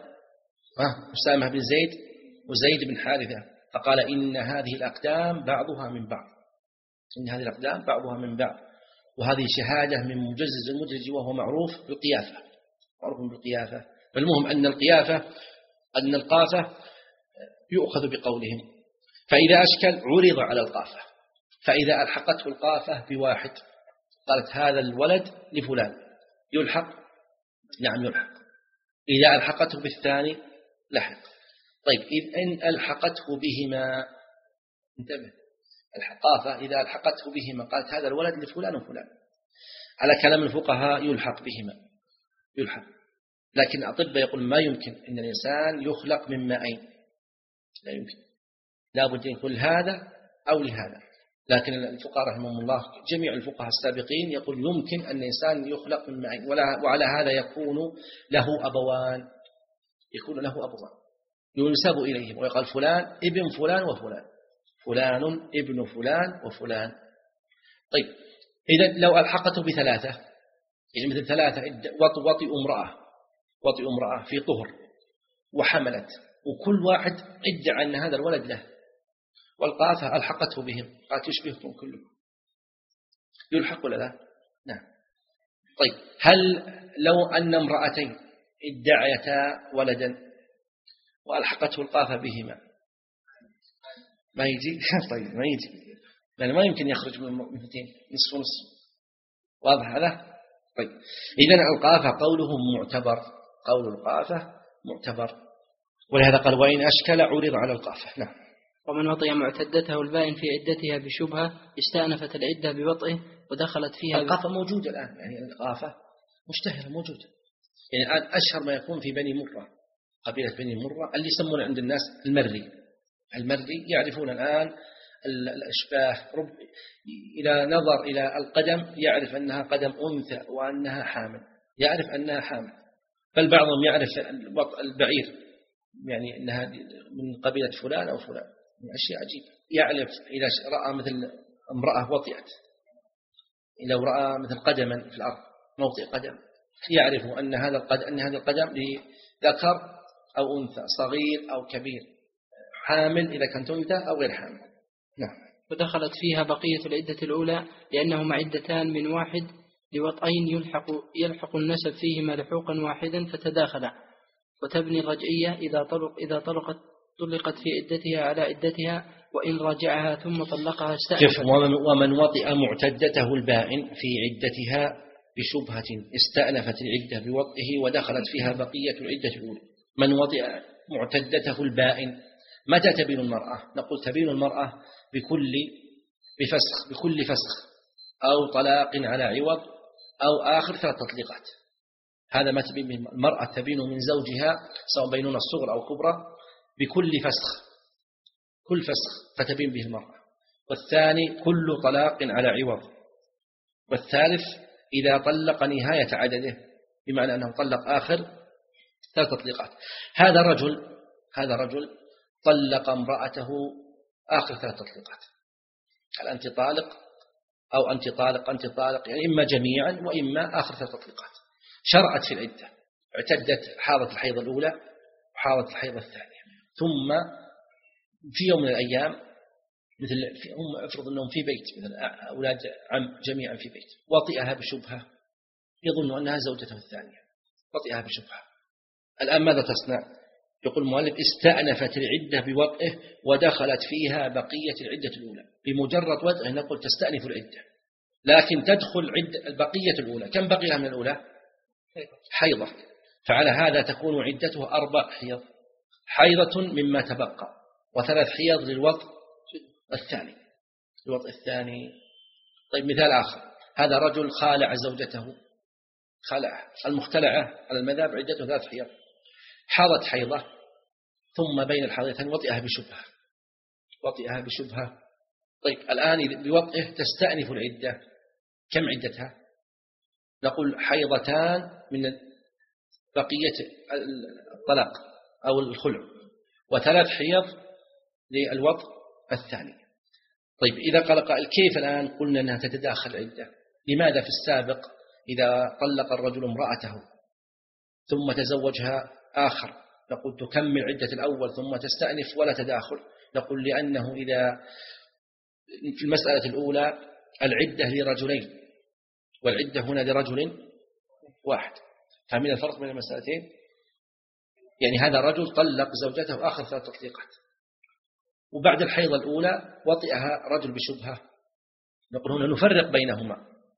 أسامة بن زيد وزيد بن حارثة، فقال إن هذه الأقدام بعضها من بعض، إن هذه الأقدام بعضها من بعض. وهذه شهادة من مجزز المدلجي وهو معروف بالقيافة، معروف بالقيافة. فالمهم أن القيافة أن القافة يؤخذ بقولهم. فإذا أشكل عرض على القافة، فإذا ألحقته القافة بواحد قالت هذا الولد لفلان يلحق، نعم يلحق. إذا ألحقته بالثاني لحق. طيب إن ألحقته بهما، انتبه، القافة إذا ألحقته بهما قالت هذا الولد لفلان وفلان، على كلام الفقهاء يلحق بهما، يلحق. لكن الأطباء يقول ما يمكن أن الإنسان يخلق من مائين، لا يمكن، لا بد أن يكون هذا أو لهذا. لكن الفقهاء رحمهم الله جميع الفقهاء السابقين يقول يمكن أن الإنسان يخلق من مائين، وعلى هذا يكون له أبوان، يكون له أبوان ينسب إليهم، ويقال فلان ابن فلان وفلان، فلان ابن فلان وفلان. طيب إذا لو ألحقته بثلاثة، يعني مثل ثلاثة وطئ امرأة، وطئ امرأة في طهر وحملت، وكل واحد ادعى أن هذا الولد له، والقافة ألحقته بهم، قالت يشبهكم كلكم، يلحق ولا لا؟ نعم. طيب هل لو أن امرأتين ادعيتا ولدا وألحقته القافة بهما ما يجي؟ طيب ما يجي، لأنه ما يمكن يخرج من اثنتين، نصف ونصف. واضح هذا؟ طيب إذن القافة قولهم معتبر، قول القافة معتبر، ولهذا قال وإن أشكل عرض على القافة. نعم. ومن وطئ معتدته البائن في عدتها بشبهة استأنفت العدة بوطئه ودخلت فيها. القافة موجودة الآن، يعني القافة مشتهرة موجودة، يعني الآن أشهر ما يكون في بني مرة، قبيلة بني مرة اللي يسمون عند الناس المري، المري يعرفون الآن الأشباه، رب إذا نظر إلى القدم يعرف أنها قدم أنثى وأنها حامل، يعرف أنها حامل. بل بعضهم يعرف البعير، يعني أنها من قبيلة فلان أو فلان، من أشياء عجيبة. يعرف إذا رأى مثل امرأة وطئت، إذا رأى مثل قدما في الأرض موطئ قدم، يعرف أن هذا القدم أن هذا القدم لذكر أو أنثى، صغير أو كبير، حامل إذا كانت أنثى أو غير حامل. نعم. ودخلت فيها بقية العدة الأولى لأنهما عدتان من واحد لوطئين يلحق, يلحق النسب فيهما لحوقا واحدا فتداخلا. وتبني الرجعية إذا طلق إذا طلقت طلقت في عدتها على عدتها وإن راجعها ثم طلقها استأنفت. ومن وطئ معتدته البائن في عدتها بشبهة استأنفت العدة بوطئه ودخلت فيها بقية العدة الأولى. من وطئ معتدته البائن متى تبين المرأة؟ نقول تبين المرأة بكل بفسخ بكل فسخ أو طلاق على عوض أو آخر ثلاث تطليقات. هذا ما تبين المرأة تبين من زوجها سواء بينونة الصغرى أو كبرى بكل فسخ، كل فسخ فتبين به المرأة. والثاني كل طلاق على عوض. والثالث إذا طلق نهاية عدده بمعنى أنه طلق آخر ثلاث تطليقات. هذا رجل هذا رجل طلق امرأته آخر ثلاث تطليقات، هل أنت طالق أو أنت طالق أنت طالق، يعني إما جميعا وإما آخر ثلاث تطليقات. شرعت في العدة، اعتدت حاضت الحيض الأولى وحاضت الحيض الثانية، ثم في يوم من الأيام مثل هم افرض أنهم في بيت، مثل أولاد عم جميعا في بيت، وطئها بشبهة يظن أنها زوجته الثانية، وطئها بشبهة. الآن ماذا تصنع؟ يقول المؤلف استأنفت العدة بوطئه ودخلت فيها بقية العدة الأولى. بمجرد وطئه نقول تستأنف العدة، لكن تدخل عدة البقية الأولى. كم بقيها من الأولى؟ حيضة. فعلى هذا تكون عدتها أربع حيض، حيضة مما تبقى وثلاث حيض للوطء الثاني الوطء الثاني. طيب مثال آخر، هذا رجل خالع زوجته، خلع المختلعة على المذهب عدته ثلاث حيض، حاضت حيضة ثم بين الحيضتين وطئها بشبهة وطئها بشبهة. طيب الآن بوطئه تستأنف العدة. كم عدتها؟ نقول حيضتان من بقية الطلاق أو الخلع وثلاث حيض للوطء الثاني. طيب إذا قال قائل كيف الآن قلنا أنها تتداخل العدة؟ لماذا في السابق إذا طلق الرجل امرأته ثم تزوجها آخر نقول تكمل عدة الأول ثم تستأنف ولا تداخل؟ نقول لأنه إذا في المسألة الأولى العدة لرجلين والعدة هنا لرجل واحد، فمن الفرق بين المسألتين؟ يعني هذا رجل طلق زوجته آخر ثلاث تطليقات، وبعد الحيضة الأولى وطئها رجل بشبهة، نقول هنا نفرق بينهما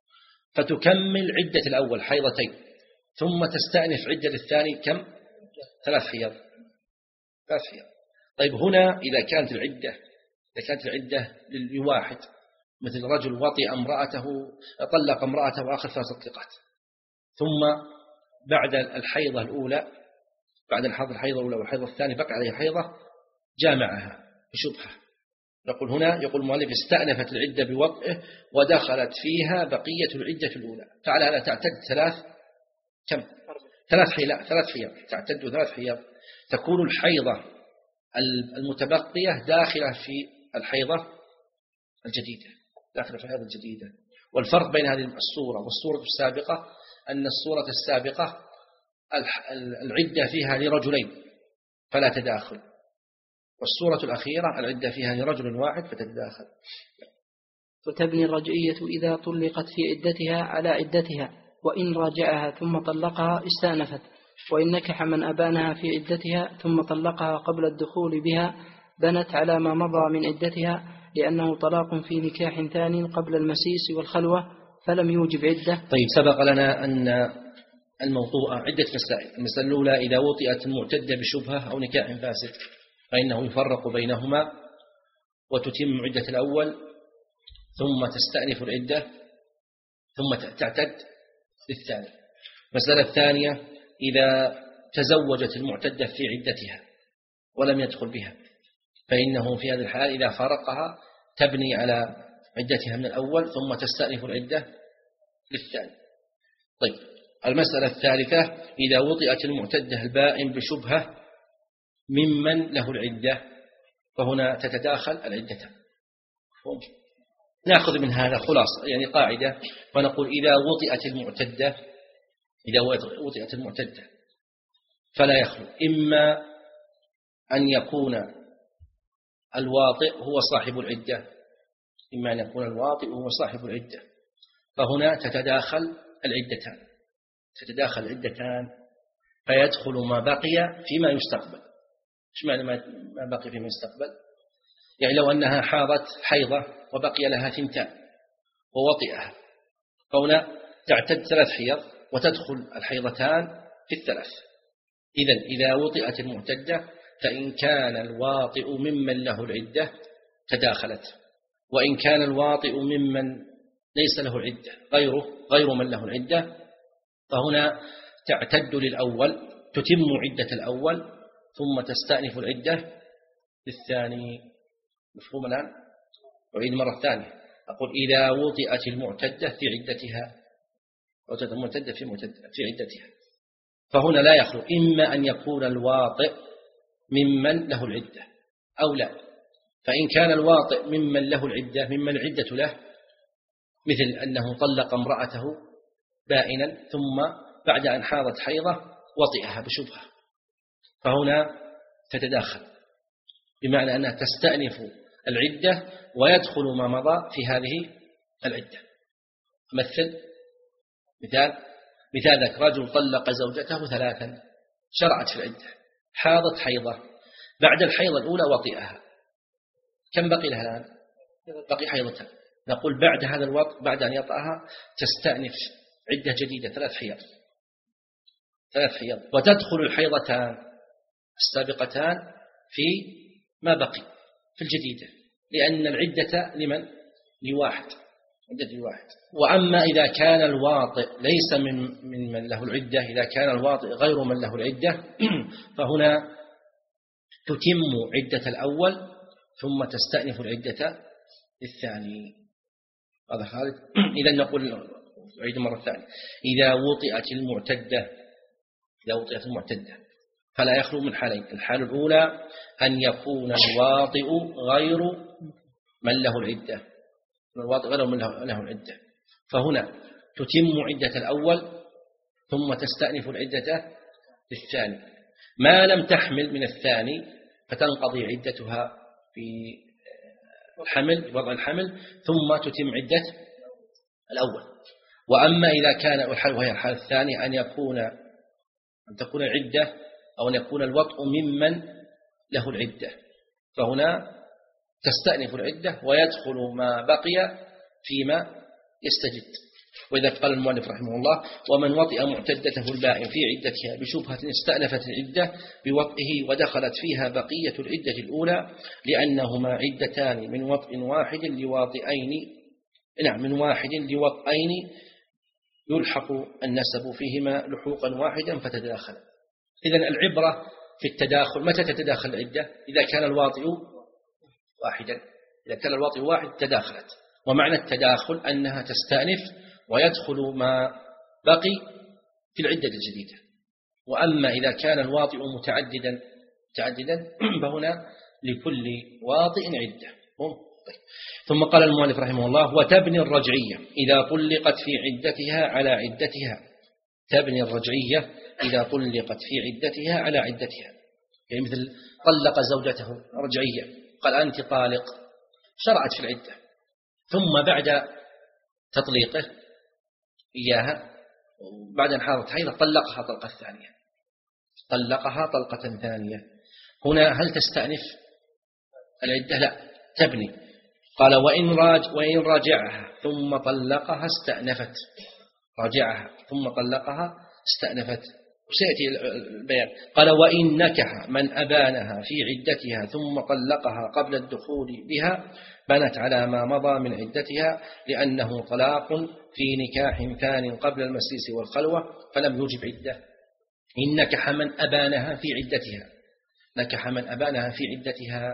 فتكمل عدة الأول حيضتين ثم تستأنف عدة الثاني كم؟ ثلاث حيض ثلاث حيض. طيب هنا إذا كانت العدة إذا كانت العدة لواحد، مثل رجل وطئ امرأته طلق امرأته آخر ثلاث تطليقات ثم بعد الحيضة الأولى بعد الحيضة الحيضة الأولى والحيضة الثانية بقى عليه حيضة جامعها بشبهة، نقول هنا يقول المؤلف استأنفت العدة بوطئه ودخلت فيها بقية العدة الأولى. فعلى هذا تعتد ثلاث كم؟ ثلاث حيض ثلاث حيض تعتد ثلاث حيض. تكون الحيضة المتبقية داخلة في الحيضة الجديدة داخلة في الحيضة الجديدة. والفرق بين هذه الصورة والصورة السابقة أن الصورة السابقة العدة فيها لرجلين فلا تداخل، والصورة الأخيرة العدة فيها لرجل واحد فتتداخل. وتبني الرجعية إذا طلقت في عدتها على عدتها وإن راجعها ثم طلقها استأنفت، وإن نكح من أبانها في عدتها ثم طلقها قبل الدخول بها بنت على ما مضى من عدتها، لأنه طلاق في نكاح ثاني قبل المسيس والخلوة فلم يوجب عدة. طيب سبق لنا أن الموضوع عدة مسائل. المسألة الأولى إذا وطئت المعتدة بشبهة أو نكاح فاسد فإنه يفرق بينهما وتتم عدة الأول ثم تستأنف العدة ثم تعتد للثاني. المسألة الثانية إذا تزوجت المعتدة في عدتها ولم يدخل بها فإنه في هذه الحال إذا فارقها تبني على عدتها من الأول ثم تستأنف العدة للثاني. طيب المسألة الثالثة إذا وطئت المعتدة البائن بشبهة ممن له العدة فهنا تتداخل العدة. نأخذ من هذا خلاص يعني قاعدة ونقول إذا وطئت المعتدة إذا وطئت المعتدة فلا يخلو إما أن يكون الواطئ هو صاحب العدة إما أن يكون الواطئ هو صاحب العدة فهنا تتداخل العدتان تتداخل العدتان فيدخل ما بقي فيما يستقبل. إيش معنى ما بقي فيما يستقبل؟ يعني لو أنها حاضت حيضة وبقي لها ثنتان ووطئها، فهنا تعتد ثلاث حيض وتدخل الحيضتان في الثلاث. إذن إذا وطئت المعتدة فإن كان الواطئ ممن له العدة تداخلت، وإن كان الواطئ ممن ليس له العدة غيره غير من له العدة فهنا تعتد للأول، تتم عدة الأول ثم تستأنف العدة للثاني. مفهوم الآن؟ أعيد مرة ثانية، أقول إذا وطئت المعتدة في عدتها وطئت المعتدة في, في عدتها فهنا لا يخلو إما أن يكون الواطئ ممن له العدة أو لا. فإن كان الواطئ ممن له العدة ممن العدة له، مثل أنه طلق امرأته بائنا ثم بعد أن حاضت حيضة وطئها بشبهة، فهنا تتداخل بمعنى أنها تستأنف العدة ويدخل ما مضى في هذه العدة. مثل مثال مثال ذلك رجل طلق زوجته ثلاثا، شرعت في العدة، حاضت حيضة، بعد الحيضة الأولى وطئها، كم بقي لها الآن؟ بقي حيضتها. نقول بعد هذا الوقت بعد أن يطأها تستأنف عدة جديدة ثلاث حيض ثلاث حيض وتدخل الحيضتان السابقتان في ما بقي في الجديدة، لأن العدة لمن؟ لواحد عدة لواحد. وأما إذا كان الواطئ ليس من من من له العدة، إذا كان الواطئ غير من له العدة فهنا تتم عدة الأول ثم تستأنف العدة الثاني. هذا خالد. إذا نقول أعيد مرة ثانية، إذا وطئت المعتدة إذا وطئت المعتدة فلا يخلو من حالين. الحالة الأولى أن يكون الواطئ غير من له العدة الواطئ غير من له العدة فهنا تتم عدة الأول ثم تستأنف العدة الثاني. ما لم تحمل من الثاني فتنقضي عدتها في الحمل وضع الحمل ثم تتم عدة الأول. وأما إذا كان وهي الحالة الثانية أن يكون أن تكون العدة أو أن يكون الوطء ممن له العدة فهنا تستأنف العدة ويدخل ما بقي فيما يستجد. وإذا قال المؤلف رحمه الله: ومن وطئ معتدته البائن في عدتها بشبهة استأنفت العدة بوطئه ودخلت فيها بقية العدة الأولى لأنهما عدتان من وطئ واحد لواطئين نعم من واحد لوطئين يلحق النسب فيهما لحوقا واحدا فتداخل. إذن العبرة في التداخل متى تتداخل العدة؟ إذا كان الواطئ واحدا إذا كان الواطئ واحد تداخلت. ومعنى التداخل أنها تستأنف ويدخل ما بقي في العدة الجديدة. وأما إذا كان الواطئ متعددا متعددا فهنا لكل واطئ عدة. طيب. ثم قال المؤلف رحمه الله: وتبني الرجعية إذا طلقت في عدتها على عدتها. تبني الرجعية إذا طلقت في عدتها على عدتها، يعني مثل طلق زوجته رجعية، قال أنت طالق، شرعت في العدة، ثم بعد تطليقه إياها بعد أن حاضت حيضة طلقها طلقة ثانية طلقها طلقة ثانية هنا هل تستأنف العدة؟ لا، تبني. قال: وإن راج وإن راجعها ثم طلقها استأنفت. راجعها ثم طلقها استأنفت، وسيأتي البيان. قال: وإن نكح من أبانها في عدتها ثم طلقها قبل الدخول بها بنت على ما مضى من عدتها لأنه طلاق في نكاح ثان قبل المسيس والخلوة فلم يوجب عدة. إن نكح من أبانها في عدتها نكح من أبانها في عدتها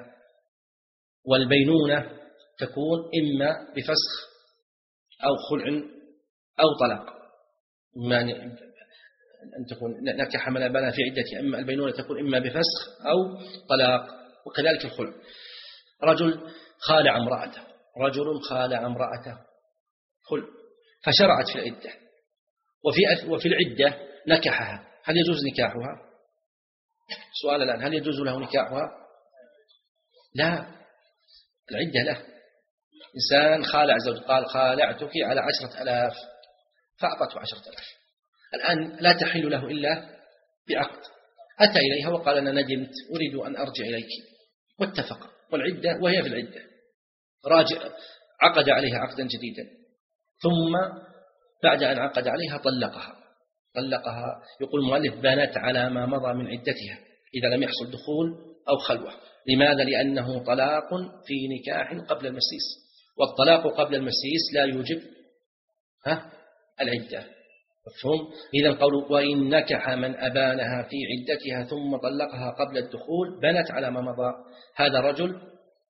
والبينونة تكون إما بفسخ أو خلع أو طلاق، يعني أن تكون نكح من أبانها في عدتها، أما البينونة تكون إما بفسخ أو طلاق، وكذلك الخلع. رجل خالع امرأته رجل خالع امرأته خلع فشرعت في العدة وفي وفي العدة نكحها، هل يجوز نكاحها؟ سؤال الآن: هل يجوز له نكاحها؟ لا، العدة له إنسان خالع زوج، قال خالعتك على عشرة ألاف فأعطته عشرة ألاف، الآن لا تحل له إلا بعقد. أتى إليها وقال أنا ندمت أريد أن أرجع إليك، واتفق، والعدة وهي في العدة راجع، عقد عليها عقدا جديدا، ثم بعد أن عقد عليها طلقها طلقها يقول المؤلف بانت على ما مضى من عدتها إذا لم يحصل دخول أو خلوة. لماذا؟ لأنه طلاق في نكاح قبل المسيس، والطلاق قبل المسيس لا يوجب ها العدة، مفهوم؟ إذا قول وإن نكح من أبانها في عدتها ثم طلقها قبل الدخول بنت على ما مضى. هذا رجل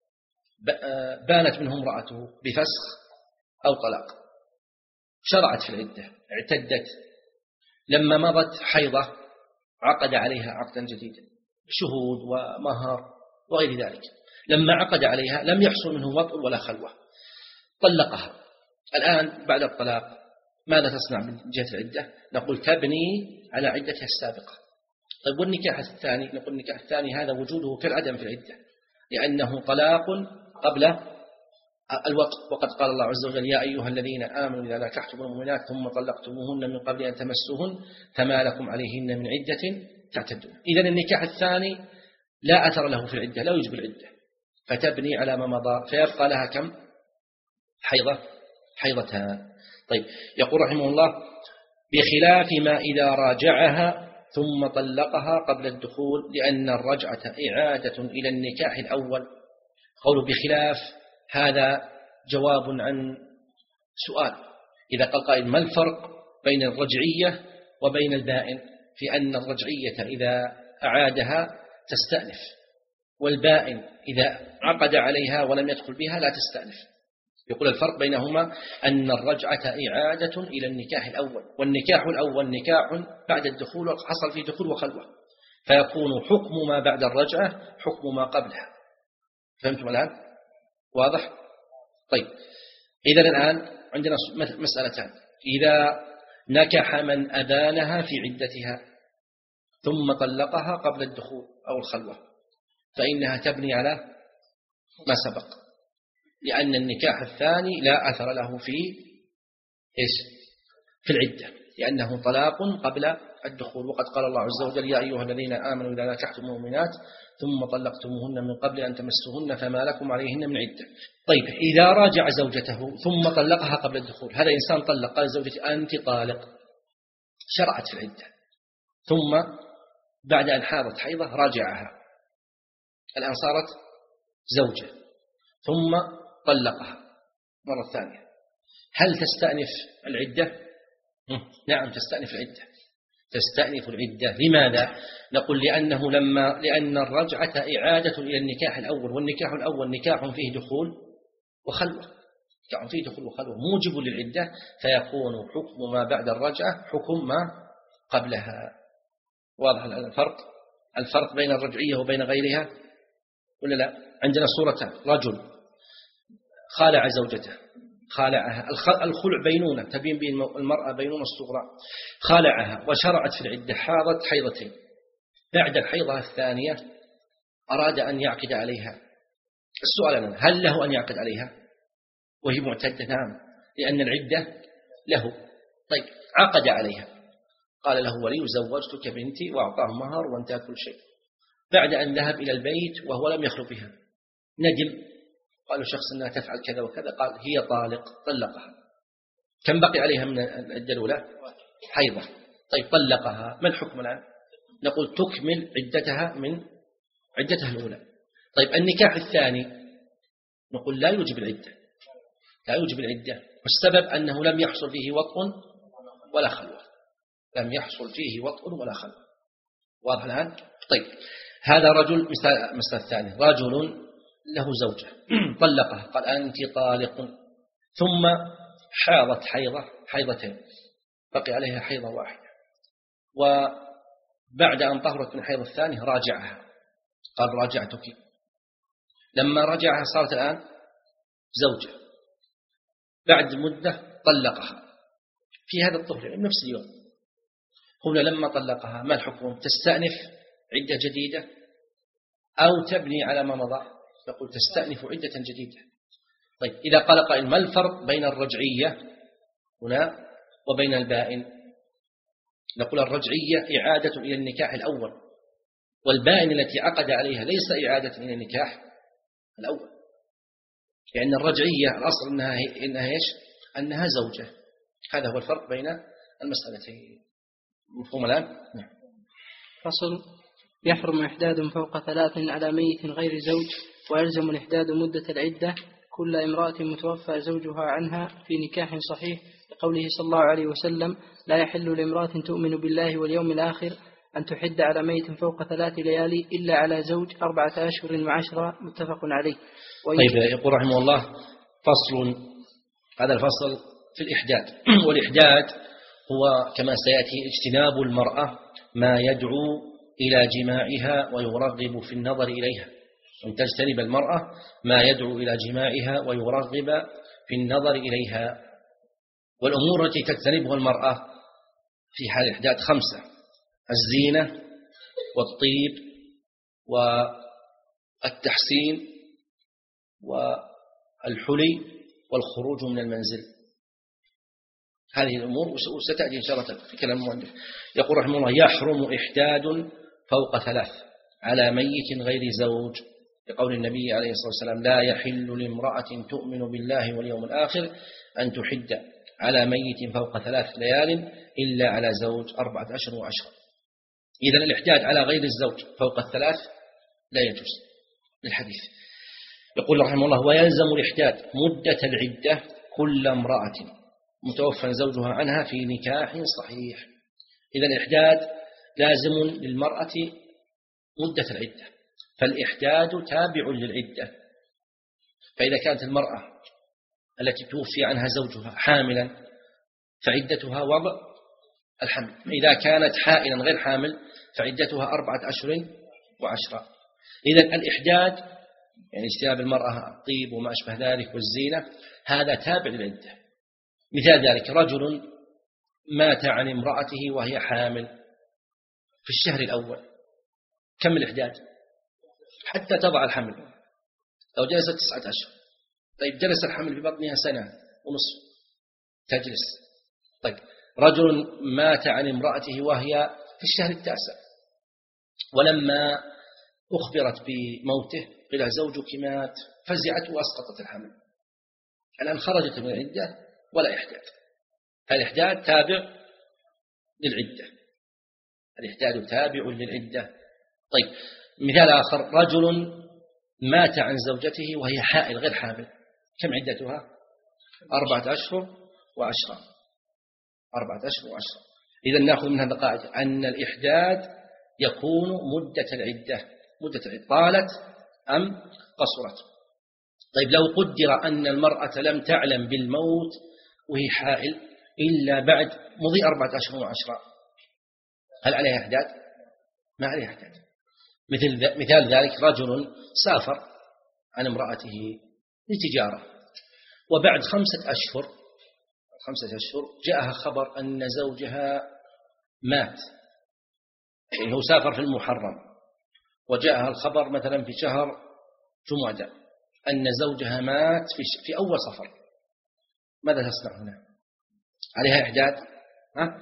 بانت منه امرأته بفسخ أو طلاق، شرعت في العدة، اعتدت، لما مضت حيضة عقد عليها عقدا جديدا، شهود ومهر وغير ذلك. لما عقد عليها لم يحصل منه وطء ولا خلوة، طلقها. الآن بعد الطلاق ماذا تصنع من جهة العدة؟ نقول تبني على عدتها السابقة. طيب والنكاح الثاني؟ نقول النكاح الثاني هذا وجوده كالعدم في العدة، لأنه طلاق قبل الوطء، وقد قال الله عز وجل يا أيها الذين آمنوا إذا نكحتم المؤمنات ثم طلقتموهن من قبل أن تمسوهن فما لكم عليهن من عدة تعتدون. إذن النكاح الثاني لا أثر له في العدة، لا يوجب العدة، فتبني على ما مضى، فيبقى لها كم؟ حيضة حيضتها. طيب يقول رحمه الله بخلاف ما إذا راجعها ثم طلقها قبل الدخول، لأن الرجعة إعادة إلى النكاح الأول. قول بخلاف هذا جواب عن سؤال، إذا قال قائل ما الفرق بين الرجعية وبين البائن؟ في أن الرجعية إذا أعادها تستأنف، والبائن إذا عقد عليها ولم يدخل بها لا تستأنف. يقول الفرق بينهما أن الرجعة إعادة إلى النكاح الأول، والنكاح الأول نكاح بعد الدخول حصل فيه دخول وخلوة، فيكون حكم ما بعد الرجعة حكم ما قبلها. فهمتم الآن؟ واضح؟ طيب إذا الآن عندنا مسألتان. إذا نكح من أبانها في عدتها ثم طلقها قبل الدخول أو الخلوة فإنها تبني على ما سبق، لأن النكاح الثاني لا أثر له في إيش؟ في العدة، لأنه طلاق قبل الدخول. وقد قال الله عز وجل يا أيها الذين آمنوا إذا نكحتم المؤمنات ثم طلقتموهن من قبل أن تمسوهن فما لكم عليهن من عدة. طيب إذا راجع زوجته ثم طلقها قبل الدخول، هذا إنسان طلق قال زوجتي أنت طالق، شرعت في العدة، ثم بعد أن حاضت حيضة راجعها، الآن صارت زوجة، ثم طلقها مرة ثانية، هل تستأنف العدة؟ نعم تستأنف العدة، تستأنف العدة. لماذا؟ نقول لأنه لما لأن الرجعة إعادة إلى النكاح الأول، والنكاح الأول نكاح فيه دخول وخلوة، نكاح فيه دخول وخلوة موجب للعدة، فيكون حكم ما بعد الرجعة حكم ما قبلها. واضح الفرق؟ الفرق بين الرجعية وبين غيرها ولا لا؟ عندنا صورتان، رجل خالع زوجته، خالعها، الخلع بينونة تبين بين المرأة بينونة الصغرى، خالعها وشرعت في العدة، حاضت حيضتين، بعد الحيضة الثانية أراد أن يعقد عليها. السؤال لنا هل له أن يعقد عليها وهي معتدة؟ نعم، لأن العدة له. طيب عقد عليها، قال له ولي زوجتك بنتي وأعطاه مهر وانتهى كل شيء. بعد أن ذهب إلى البيت وهو لم يخلو بها ندم، قالوا شخص أنها تفعل كذا وكذا، قال هي طالق، طلقها. كم بقي عليها من العدة الأولى؟ حيضة. طيب طلقها، ما الحكم الآن؟ نقول تكمل عدتها من عدتها الأولى. طيب النكاح الثاني نقول لا يوجب العدة، لا يوجب العدة، والسبب أنه لم يحصل فيه وطء ولا خلوة، لم يحصل فيه وطء ولا خلوة. واضح الآن؟ طيب هذا رجل. مثال مثال الثاني، رجل له زوجة طلقها، قال أنت طالق، ثم حاضت حيضة حيضتين، بقي عليها حيضة واحدة، وبعد أن طهرت من الحيض الثاني راجعها، قال راجعتك. لما رجعها صارت الآن زوجة، بعد مدة طلقها في هذا الطهر نفس اليوم. هنا لما طلقها ما الحكم؟ تستأنف عدة جديدة أو تبني على ما مضى؟ نقول تستأنف عدة جديدة. طيب إذا قال قائل ما الفرق بين الرجعية هنا وبين البائن؟ نقول الرجعية إعادة إلى النكاح الأول، والبائن التي عقد عليها ليس إعادة إلى النكاح الأول، لأن الرجعية الأصل إنها, إنها إيش؟ أنها زوجة. هذا هو الفرق بين المسألتين. مفهوم الآن؟ نعم. فصل: يحرم إحداد فوق ثلاث على ميت غير زوج، ويلزم الإحداد مدة العدة كل امرأة متوفى زوجها عنها في نكاح صحيح، لقوله صلى الله عليه وسلم: لا يحل لامرأة تؤمن بالله واليوم الآخر أن تحد على ميت فوق ثلاث ليالي إلا على زوج أربعة أشهر وعشرة، متفق عليه. طيب، يقول رحمه الله: فصل. هذا الفصل في الإحداد. والإحداد هو كما سيأتي اجتناب المرأة ما يدعو إلى جماعها ويرغب في النظر إليها، أن تجتنب المرأة ما يدعو إلى جماعها ويرغب في النظر إليها. والأمور التي تجتنبها المرأة في حال الإحداد خمسة: الزينة والطيب والتحسين والحلي والخروج من المنزل. هذه الأمور وستأتي إن شاء الله في كلام المؤلف. يقول رحمه الله: يحرم إحداد فوق ثلاث على ميت غير زوج، لقول النبي عليه الصلاة والسلام: لا يحل لامرأة تؤمن بالله واليوم الآخر أن تحد على ميت فوق ثلاث ليال إلا على زوج أربعة أشهر وعشرة. إذن الإحداد على غير الزوج فوق الثلاث لا يجوز للحديث. يقول رحمه الله: ويلزم الإحداد مدة العدة كل امرأة متوفى زوجها عنها في نكاح صحيح. إذن الإحداد لازم للمرأة مدة العدة، فالإحداد تابع للعدة. فإذا كانت المرأة التي توفي عنها زوجها حاملا فعدتها وضع الحمل، إذا كانت حائلا غير حامل فعدتها أربعة أشهر وعشرة. إذن الإحداد يعني اجتناب المرأة الطيب وما أشبه ذلك والزينة، هذا تابع للعدة. مثال ذلك: رجل مات عن امرأته وهي حامل في الشهر الأول، كم الإحداد؟ حتى تضع الحمل. لو جلست تسعة أشهر، طيب جلس الحمل في بطنها سنة ونصف تجلس. طيب رجل مات عن امرأته وهي في الشهر التاسع، ولما أخبرت بموته قيل زوجك مات، فزعت وأسقطت الحمل، الآن خرجت من العدة ولا إحداد. الإحداد تابع للعدة، الإحداد تابع للعدة. طيب مثال آخر: رجل مات عن زوجته وهي حائل غير حامل، كم عدتها؟ أربعة أشهر وعشرة، أربعة أشهر وعشرة. إذا نأخذ من هذا قاعدة أن الإحداد يكون مدة العدة، مدة العدة طالت أم قصرت. طيب لو قدر أن المرأة لم تعلم بالموت وهي حائل إلا بعد مضي أربعة أشهر وعشرة، هل عليها إحداد؟ ما عليها إحداد. مثل مثال ذلك: رجل سافر عن امرأته لتجارة، وبعد خمسة أشهر خمسة أشهر جاءها خبر أن زوجها مات، يعني هو سافر في المحرم وجاءها الخبر مثلا في شهر جمادى أن زوجها مات في أول صفر، ماذا تصنع هنا؟ عليها إحداد؟ ها؟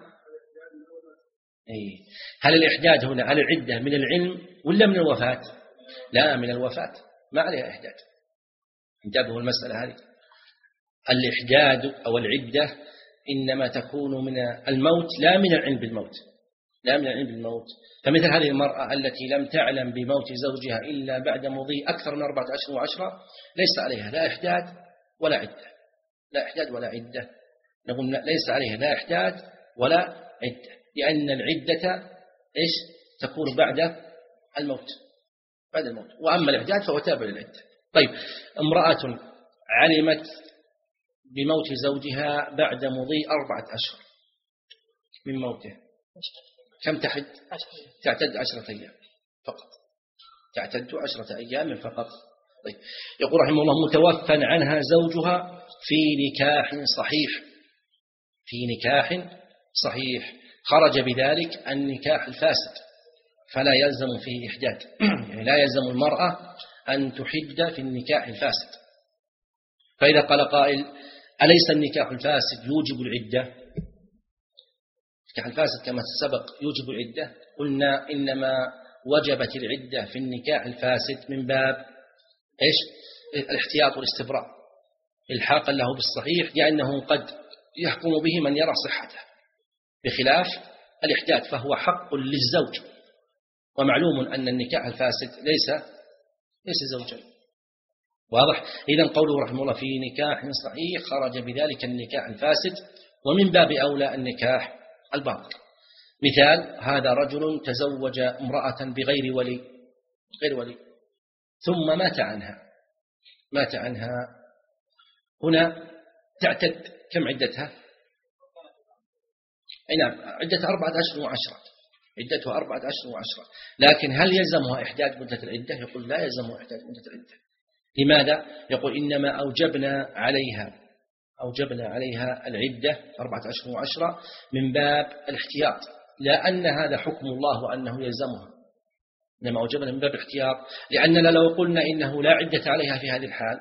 إيه. هل الإحداد هنا على العدة من العلم ولا من الوفاة؟ لا، من الوفاة، ما عليها إحداد. انتبهوا المسألة هذه. الإحداد أو العدة إنما تكون من الموت لا من العلم بالموت، لا من العلم بالموت. فمثل هذه المرأة التي لم تعلم بموت زوجها إلا بعد مضي أكثر من أربعة أشهر وعشرة ليس عليها لا إحداد ولا عدة، لا إحداد ولا عدة. نقول ليس عليها لا إحداد ولا عدة، لأن العدة إيش تكون بعد الموت، بعد الموت. وأما الإحداد فهو تابع للعدة. طيب امرأة علمت بموت زوجها بعد مضي أربعة أشهر من موته، كم تحد؟ تعتد عشرة أيام فقط، تعتد عشرة أيام فقط. طيب يقول رحمه الله: متوفى عنها زوجها في نكاح صحيح، في نكاح صحيح خرج بذلك النكاح الفاسد، فلا يلزم فيه إحداد، يعني لا يلزم المرأة أن تحد في النكاح الفاسد. فإذا قال قائل أليس النكاح الفاسد يوجب العدة؟ النكاح الفاسد كما سبق يوجب العدة، قلنا إنما وجبت العدة في النكاح الفاسد من باب إيش؟ الاحتياط والاستبراء إلحاقا له بالصحيح، لأنه قد يحكم به من يرى صحته، بخلاف الإحداث فهو حق للزوج، ومعلوم أن النكاح الفاسد ليس ليس زوجا. واضح؟ إذن قوله رحمه الله في نكاح صحيح خرج بذلك النكاح الفاسد، ومن باب أولى النكاح الباطل. مثال: هذا رجل تزوج امرأة بغير ولي غير ولي ثم مات عنها مات عنها هنا تعتد كم عدتها؟ أي نعم، عدة أربعة أشهر وعشرة، عدتها أربعة أشهر وعشرة. لكن هل يلزمها إحداد مدة العدة؟ يقول لا يلزمها إحداد مدة العدة. لماذا؟ يقول إنما أوجبنا عليها أوجبنا عليها العدة أربعة أشهر وعشرة من باب الاحتياط، لا أن هذا حكم الله وأنه يلزمها، إنما أوجبنا من باب الاحتياط، لأننا لو قلنا إنه لا عدة عليها في هذه الحال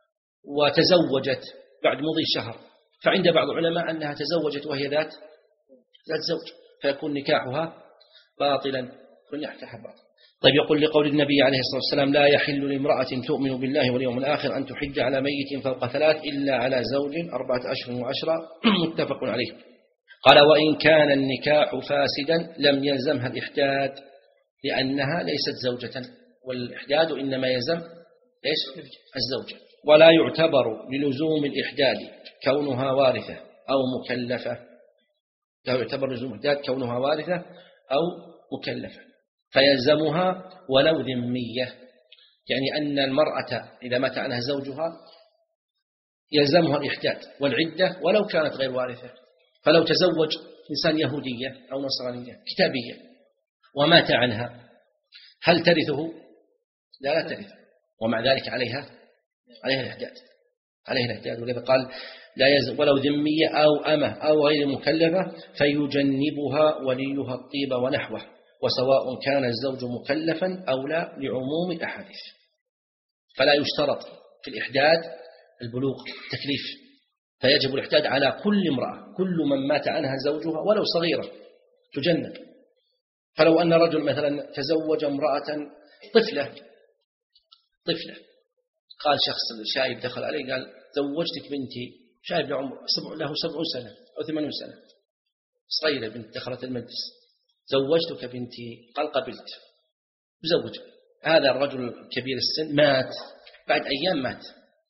وتزوجت بعد مضي شهر، فعند بعض العلماء أنها تزوجت وهي ذات ذات زوج، فيكون نكاحها باطلا، يكون نكاحها باطلا. طيب، يقول لقول النبي عليه الصلاة والسلام: لا يحل لامرأة تؤمن بالله واليوم الآخر أن تحج على ميت فوق ثلاث إلا على زوج أربعة أشهر وعشرة، متفق عليه. قال: وإن كان النكاح فاسدا لم يلزمها الإحداد لأنها ليست زوجة، والإحداد إنما يلزم إيش؟ الزوجة. ولا يعتبر للزوم الإحداد كونها وارثة أو مكلفة، لا يعتبر لزوم الإحداد كونها وارثة أو مكلفة، فيلزمها ولو ذمية، يعني أن المرأة إذا مات عنها زوجها يلزمها الإحداد والعدة ولو كانت غير وارثة. فلو تزوج إنسان يهودية أو نصرانية كتابية ومات عنها، هل ترثه؟ لا لا ترثه، ومع ذلك عليها عليها الإحداد عليها الإحداد ولذا قال: لا يلزم ولو ذمية أو أمة أو غير مكلفة فيجنبها وليها الطيب ونحوه، وسواء كان الزوج مكلفا أو لا، لعموم الأحاديث. فلا يشترط في الإحداد البلوغ التكليف، فيجب الإحداد على كل امرأة، كل من مات عنها زوجها ولو صغيرة تجنب. فلو أن رجل مثلا تزوج امرأة طفلة طفلة قال شخص شايب دخل عليه قال: زوجتك بنتي، شايب له عمره له سبعون سنة أو ثمانون سنة، صغيرة بنت دخلت المجلس، زوجتك بنتي، قال: قبلت، زوج. هذا الرجل كبير السن مات بعد أيام، مات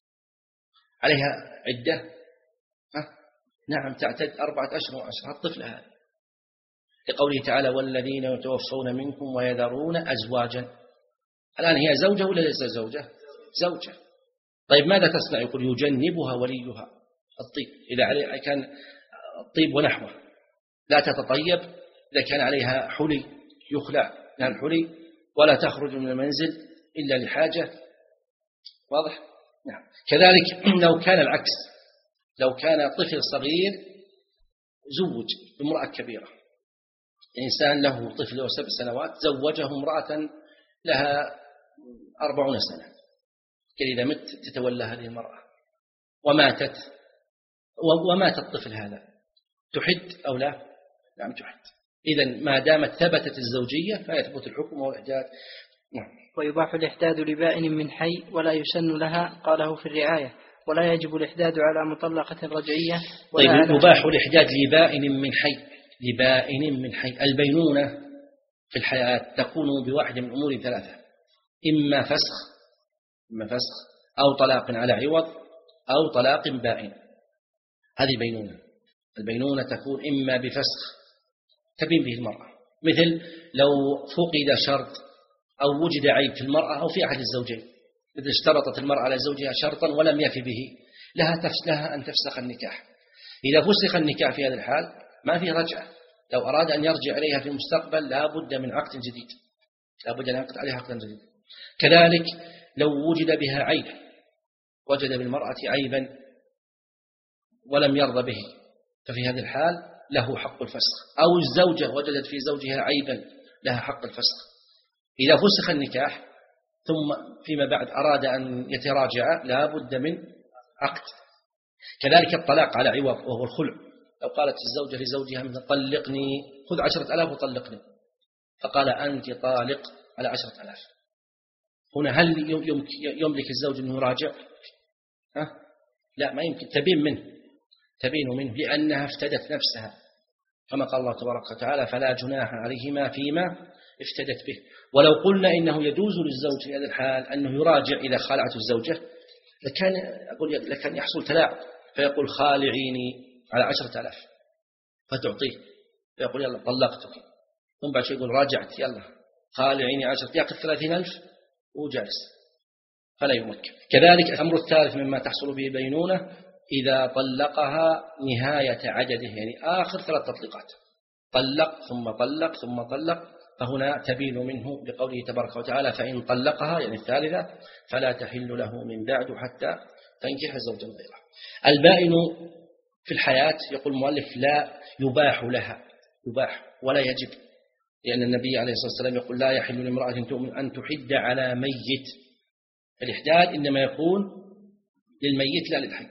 عليها عدة؟ ها؟ نعم، تعتد أربعة أشهر وعشرة الطفل هذا، لقوله تعالى: والذين يتوفون منكم ويذرون أزواجا. الآن هي زوجة ولا ليس زوجة؟ زوجة. طيب ماذا تصنع؟ يقول: يجنبها وليها الطيب، إذا عليه كان الطيب ونحوه، لا تتطيب إذا كان عليها حلي يخلع لها الحلي، ولا تخرج من المنزل إلا لحاجة. واضح؟ نعم. كذلك لو كان العكس، لو كان طفل صغير زوج بامرأة كبيرة، إنسان له طفل له سبع سنوات زوجه امرأة لها أربعون سنة، كي إذا مت تتولى هذه المرأة، وماتت ومات الطفل هذا، تحد أو لا؟ نعم تحد. إذن ما دامت ثبتت الزوجية فيثبت الحكم والإحداد. نعم. ويباح الإحداد لبائن من حي ولا يسن لها، قاله في الرعاية، ولا يجب الإحداد على مطلقة رجعية. طيب، يباح الإحداد لبائن من حي لبائن من حي البينونة في الحياة تكون بواحد من أمور ثلاثة: إما فسخ إما فسخ أو طلاق على عوض أو طلاق بائن. هذه بينونة. البينونة تكون إما بفسخ تبين به المرأة، مثل لو فقد شرط أو وجد عيب في المرأة أو في أحد الزوجين، إذا اشترطت المرأة على زوجها شرطا ولم يفي به، لها لها أن تفسخ النكاح. إذا فسخ النكاح في هذا الحال ما في رجعة، لو أراد أن يرجع عليها في المستقبل لا بد من عقد جديد، لا بد أن يعقد عليها عقدا جديدا. كذلك لو وجد بها عيب، وجد بالمرأة عيبا ولم يرضى به، ففي هذه الحال له حق الفسخ. أو الزوجة وجدت في زوجها عيبا لها حق الفسخ. إذا فسخ النكاح ثم فيما بعد أراد أن يتراجع لا بد من عقد. كذلك الطلاق على عوض وهو الخلع. لو قالت الزوجة لزوجها مثلا طلقني خذ عشرة ألاف وطلقني، فقال أنت طالق على عشرة ألاف، هنا هل يملك الزوج أنه يراجع؟ ها؟ لا، ما يمكن، تبين منه تبين منه لأنها افتدت نفسها، كما قال الله تبارك وتعالى فلا جناح عليهما فيما افتدت به. ولو قلنا إنه يجوز للزوج في هذا الحال أنه يراجع إذا خالعته الزوجة لكان أقول لكان يحصل تلاعب، فيقول خالعيني على عشرة ألاف فتعطيه، فيقول يلا طلقتك، ثم بعد شيء يقول راجعت يلا خالعيني عشرة، يأخذ ثلاثين ألف وجالس، فلا يمكن. كذلك الأمر الثالث مما تحصل به بينونة إذا طلقها نهاية عدده، يعني آخر ثلاث تطليقات، طلق ثم طلق ثم طلق، فهنا تبين منه لقوله تبارك وتعالى فإن طلقها يعني الثالثة فلا تحل له من بعد حتى تنكح زوجا غيره. البائن في الحياة يقول المؤلف لا يباح لها، يباح ولا يجب، لأن النبي عليه الصلاة والسلام يقول لا يحل لامرأة تؤمن أن تحد على ميت. الإحداد إنما يكون للميت لا للحي،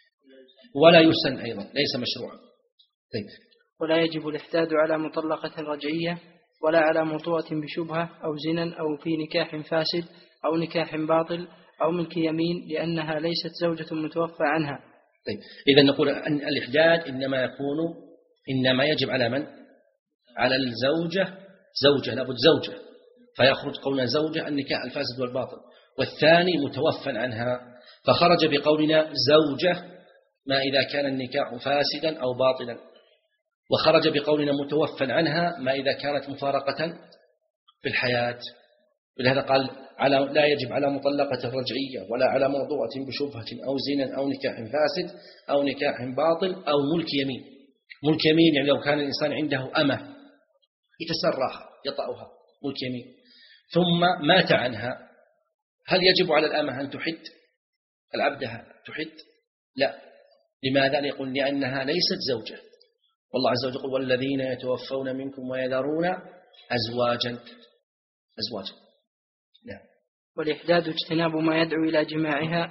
ولا يسن أيضا، ليس مشروعا. طيب. ولا يجب الإحداد على مطلقة رجعية ولا على موطوءة بشبهة أو زنا أو في نكاح فاسد أو نكاح باطل أو ملك يمين لأنها ليست زوجة متوفى عنها. طيب، إذا نقول أن الإحداد إنما يكون إنما يجب على من؟ على الزوجة، زوجة لابد زوجة، فيخرج قولنا زوجة النكاح الفاسد والباطل، والثاني متوفى عنها، فخرج بقولنا زوجة ما إذا كان النكاح فاسدا أو باطلا، وخرج بقولنا متوفى عنها ما إذا كانت مفارقة في الحياة. ولهذا قال على لا يجب على مطلقة رجعية ولا على موضوعة بشبهة أو زنا أو نكاح فاسد أو نكاح باطل أو ملك يمين. ملك يمين يعني لو كان الإنسان عنده أمة يتسراها يطأها، ملك يمين، ثم مات عنها، هل يجب على الأمة أن تحد العبدها تحد؟ لا. لماذا؟ يقول لأنها ليست زوجة، والله عز وجل يقول والذين يتوفون منكم ويذرون أزواجا أزواجا. نعم. والإحداد اجتناب ما يدعو إلى جماعها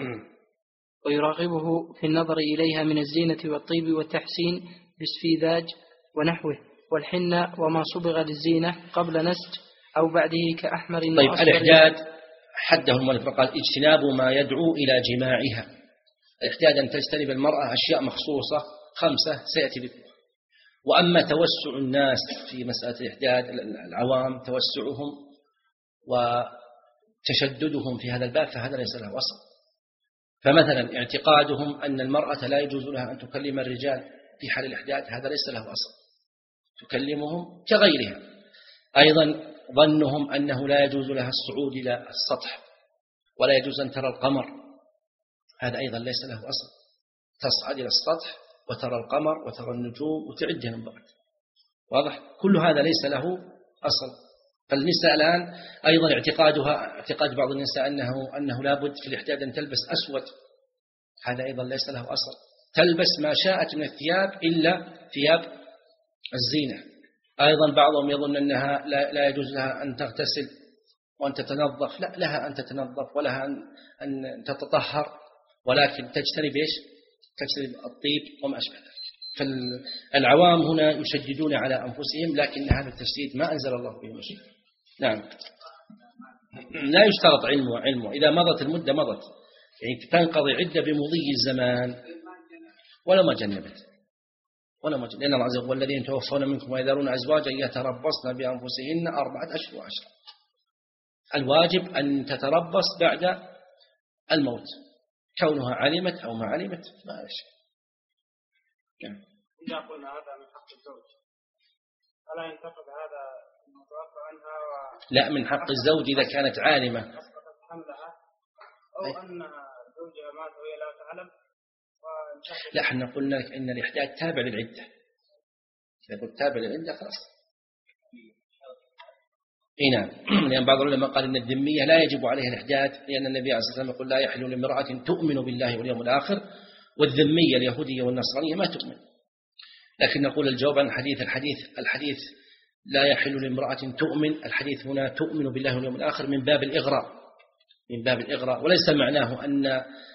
ويراغبه في النظر إليها من الزينة والطيب والتحسين بالسفيذاج ونحوه والحنة وما صبغ للزينة قبل نسج أو بعده كأحمر. طيب، الإحداد حده المؤلف قال اجتناب ما يدعو إلى جماعها. الإحداد أن تجتنب المرأة أشياء مخصوصة خمسة سيأتي بكم. وأما توسع الناس في مسألة الإحداد، العوام توسعهم وتشددهم في هذا الباب فهذا ليس له أصل. فمثلا اعتقادهم أن المرأة لا يجوز لها أن تكلم الرجال في حال الإحداد هذا ليس له أصل، تكلمهم كغيرها. أيضا ظنهم أنه لا يجوز لها الصعود إلى السطح ولا يجوز أن ترى القمر، هذا أيضا ليس له أصل، تصعد إلى السطح وترى القمر وترى النجوم وتعدها من بعد، واضح؟ كل هذا ليس له أصل. فالنساء الآن أيضا اعتقادها اعتقاد بعض النساء أنه أنه لابد في الإحداد أن تلبس أسود، هذا أيضا ليس له أصل، تلبس ما شاءت من الثياب إلا ثياب الزينة. أيضا بعضهم يظن أنها لا, لا يجوز لها أن تغتسل وأن تتنظف، لا، لها أن تتنظف ولها أن, أن تتطهر، ولكن تجتنب إيش؟ تجتنب الطيب وما أشبه ذلك. فالعوام هنا يشددون على أنفسهم، لكن هذا التشديد ما أنزل الله به شيء. نعم. لا يشترط علمه علمه إذا مضت المدة مضت، يعني تنقضي عدة بمضي الزمان ولا ما جنبت ولا ما جنبت، لأن الله عز وجل والذين توفون منكم ويذرون أزواجا يتربصن بأنفسهن أربعة أشهر وعشرة. الواجب أن تتربص بعد الموت، كونها علمت أو ما علمت ما شيء. نعم. إذا قلنا هذا من حق الزوج ألا ينتقد هذا المتوفى عنها و... لا، من حق الزوج إذا كانت عالمة أسقطت حملها أو أن زوجها مات وهي لا تعلم. لا، احنا قلنا لك إن الإحداد تابع للعدة، إذا قلت تابع للعدة خلاص. إيه نعم. لأن بعض العلماء قال إن الذمية لا يجب عليها الإحداد، لأن النبي عليه الصلاة والسلام يقول لا يحل لامرأة تؤمن بالله واليوم الآخر، والذمية اليهودية والنصرانية ما تؤمن. لكن نقول الجواب عن الحديث الحديث الحديث لا يحل لامرأة تؤمن، الحديث هنا تؤمن بالله واليوم الآخر من باب الإغراء، من باب الإغراء، وليس معناه أن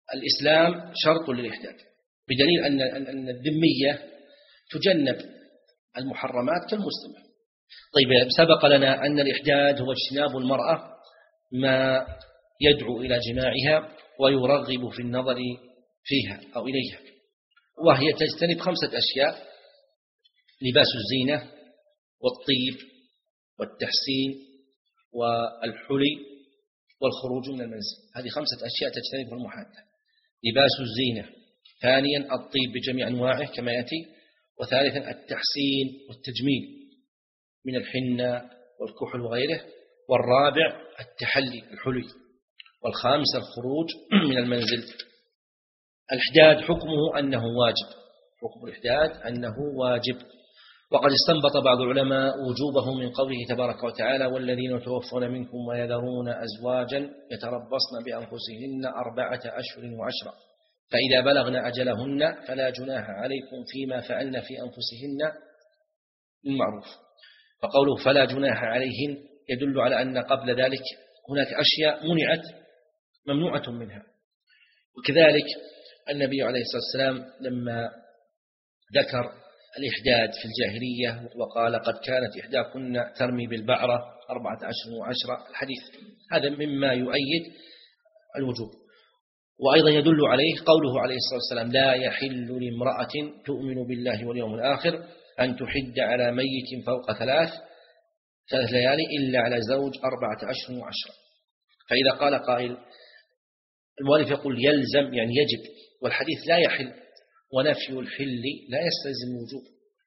الإسلام شرط للإحداد، بدليل أن أن الذمية تجنب المحرمات كالمسلمة. طيب، سبق لنا أن الإحداد هو اجتناب المرأة ما يدعو إلى جماعها ويرغب في النظر فيها أو إليها، وهي تجتنب خمسة أشياء: لباس الزينة والطيب والتحسين والحلي والخروج من المنزل. هذه خمسة أشياء تجتنبها المحادة: لباس الزينة، ثانيا الطيب بجميع أنواعه كما يأتي، وثالثا التحسين والتجميل من الحنة والكحل وغيره، والرابع التحلي الحلي، والخامس الخروج من المنزل. الإحداد حكمه أنه واجب، حكم الإحداد أنه واجب، وقد استنبط بعض العلماء وجوبه من قوله تبارك وتعالى: والذين يتوفون منكم ويذرون أزواجا يتربصن بأنفسهن أربعة أشهر وعشرة فإذا بلغن أجلهن فلا جناح عليكم فيما فعلن في أنفسهن بالمعروف. فقوله فلا جناح عليهن يدل على أن قبل ذلك هناك أشياء منعت ممنوعة منها. وكذلك النبي عليه الصلاة والسلام لما ذكر الإحداد في الجاهلية وقال: قد كانت إحداكن ترمي بالبعرة أربعة أشهر وعشرة، الحديث هذا مما يؤيد الوجوب. وأيضا يدل عليه قوله عليه الصلاة والسلام: لا يحل لامرأة تؤمن بالله واليوم الآخر أن تحد على ميت فوق ثلاث ثلاث ليالي إلا على زوج أربعة أشهر وعشرة. فإذا قال قائل، المؤلف يقول يلزم يعني يجب، والحديث لا يحل، ونفي الحل لا يستلزم الوجوب.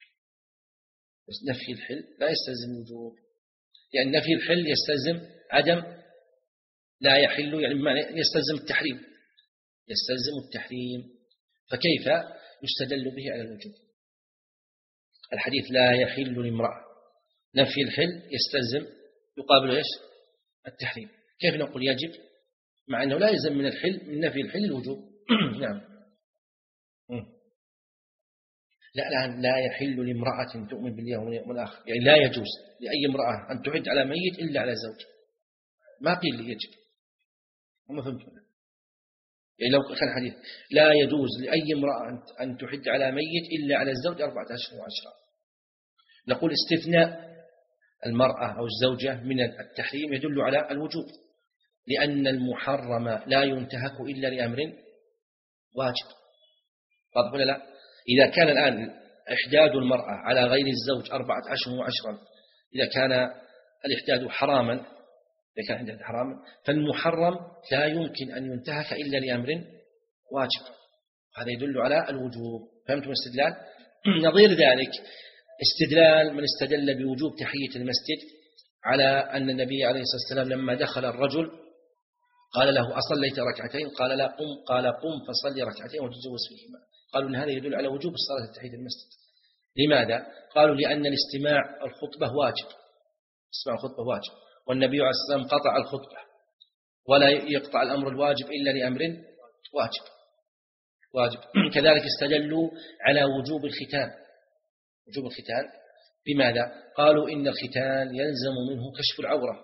نفي الحل لا يستلزم الوجوب، لأن يعني نفي الحل يستلزم عدم لا يحل، يعني بمعنى يستلزم التحريم، يستلزم التحريم، فكيف يستدل به على الوجوب؟ الحديث لا يحل لامرأة، نفي الحل يستلزم يقابل ايش؟ التحريم. كيف نقول يجب مع أنه لا يلزم من الحل من نفي الحل الوجوب؟ نعم. لا لا لا يحل لامرأة تؤمن بالله واليوم الآخر، يعني لا يجوز لأي امرأة أن تحد على ميت إلا على زوج. ما قيل لي يجب، هم فهمتوا؟ يعني لو كان حديث لا يجوز لأي امرأة أن تحد على ميت إلا على الزوج أربعة أشهر وعشرة، نقول استثناء المرأة أو الزوجة من التحريم يدل على الوجوب، لأن المحرم لا ينتهك إلا لأمر واجب. واضح ولا لا؟ إذا كان الآن إحداد المرأة على غير الزوج أربعة أشهر وعشرا، إذا كان الإحداد حراما، إذا كان إحداد حراما فالمحرم لا يمكن أن ينتهك إلا لأمر واجب، هذا يدل على الوجوب. فهمتم الاستدلال؟ نظير ذلك استدلال من استدل بوجوب تحية المسجد على أن النبي عليه الصلاة والسلام لما دخل الرجل قال له: أصليت ركعتين؟ قال: لا. قم. قال: قم فصلي ركعتين وتجوز فيهما. قالوا إن هذا يدل على وجوب الصلاة تحية المسجد. لماذا؟ قالوا لأن الاستماع الخطبة واجب، استماع الخطبة واجب، والنبي عليه الصلاة والسلام قطع الخطبة، ولا يقطع الأمر الواجب إلا لأمر واجب واجب. كذلك استدلوا على وجوب الختان، وجوب الختان بماذا؟ قالوا إن الختان يلزم منه كشف العورة،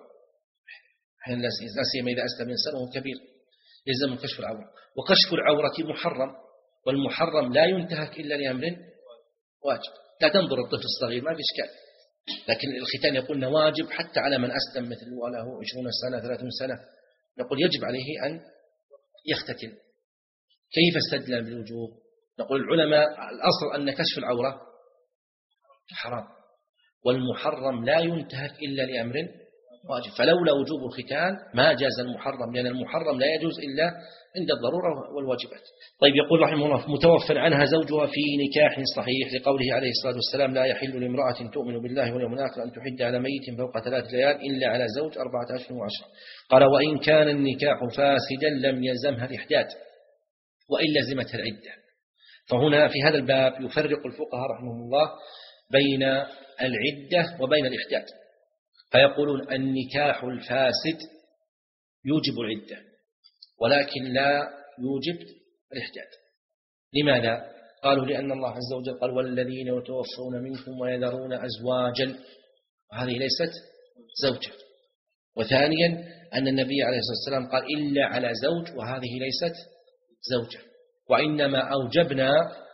لا سيما إذا أسلم إنسان وهو كبير يلزم كشف العورة، وكشف العورة محرم، والمحرم لا ينتهك إلا لأمر واجب. لا تنظر الطفل الصغير ما في إشكال، لكن الختان يقولنا واجب حتى على من أسلم مثل وله عشرون سنة ثلاثون سنة، نقول يجب عليه أن يختتن. كيف استدل بالوجوب؟ نقول العلماء الأصل أن كشف العورة حرام، والمحرم لا ينتهك إلا لأمر واجب، فلولا وجوب الختان ما جاز المحرم، لأن المحرم لا يجوز إلا عند الضرورة والواجبات. طيب، يقول رحمه الله: متوفى عنها زوجها في نكاح صحيح، لقوله عليه الصلاة والسلام: لا يحل لامرأة تؤمن بالله واليوم الآخر أن تحد على ميت فوق ثلاث ليال إلا على زوج أربعة أشهر وعشرة. قال: وإن كان النكاح فاسدا لم يلزمها الإحداد وإن لزمتها العدة. فهنا في هذا الباب يفرق الفقهاء رحمهم الله بين العدة وبين الإحداد، فيقولون النكاح الفاسد يوجب العدة ولكن لا يوجب الإحداد. لماذا؟ قالوا لأن الله عز وجل قال: والذين يتوفون منكم ويذرون أزواجا، وهذه ليست زوجة. وثانيا أن النبي عليه الصلاة والسلام قال: إلا على زوج، وهذه ليست زوجة، وإنما أوجبنا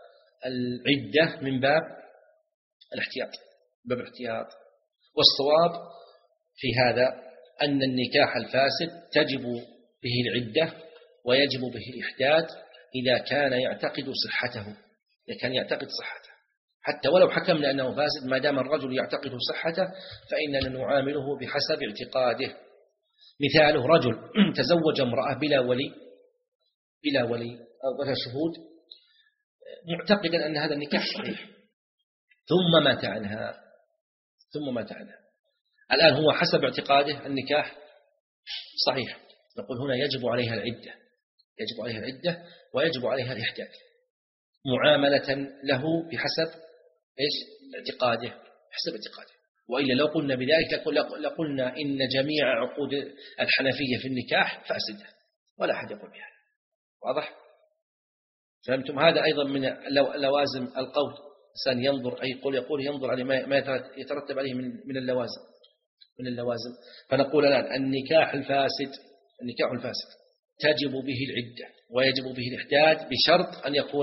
العدة من باب الاحتياط، باب الاحتياط. والصواب في هذا أن النكاح الفاسد تجب به العدة ويجب به الإحداث إذا كان يعتقد صحته، إذا كان يعتقد صحته، حتى ولو حكمنا أنه فاسد ما دام الرجل يعتقد صحته فإننا نعامله بحسب اعتقاده. مثاله رجل تزوج امرأة بلا ولي بلا ولي أو ولا شهود، معتقدا أن هذا النكاح صحيح، ثم مات عنها ثم مات عنها الآن هو حسب اعتقاده النكاح صحيح، نقول هنا يجب عليها العدة، يجب عليها العدة ويجب عليها الإحداث معاملة له بحسب إيش اعتقاده، حسب اعتقاده. وإلا لو قلنا بذلك لقلنا إن جميع عقود الحنفية في النكاح فاسدة ولا أحد يقول بها. واضح؟ فهمتم؟ هذا أيضا من لوازم القول، إنسان ينظر أي قول يقول ينظر على ما يترتب عليه من من اللوازم من اللوازم. فنقول الآن النكاح الفاسد النكاح الفاسد تجب به العدة ويجب به الإحداث بشرط أن يكون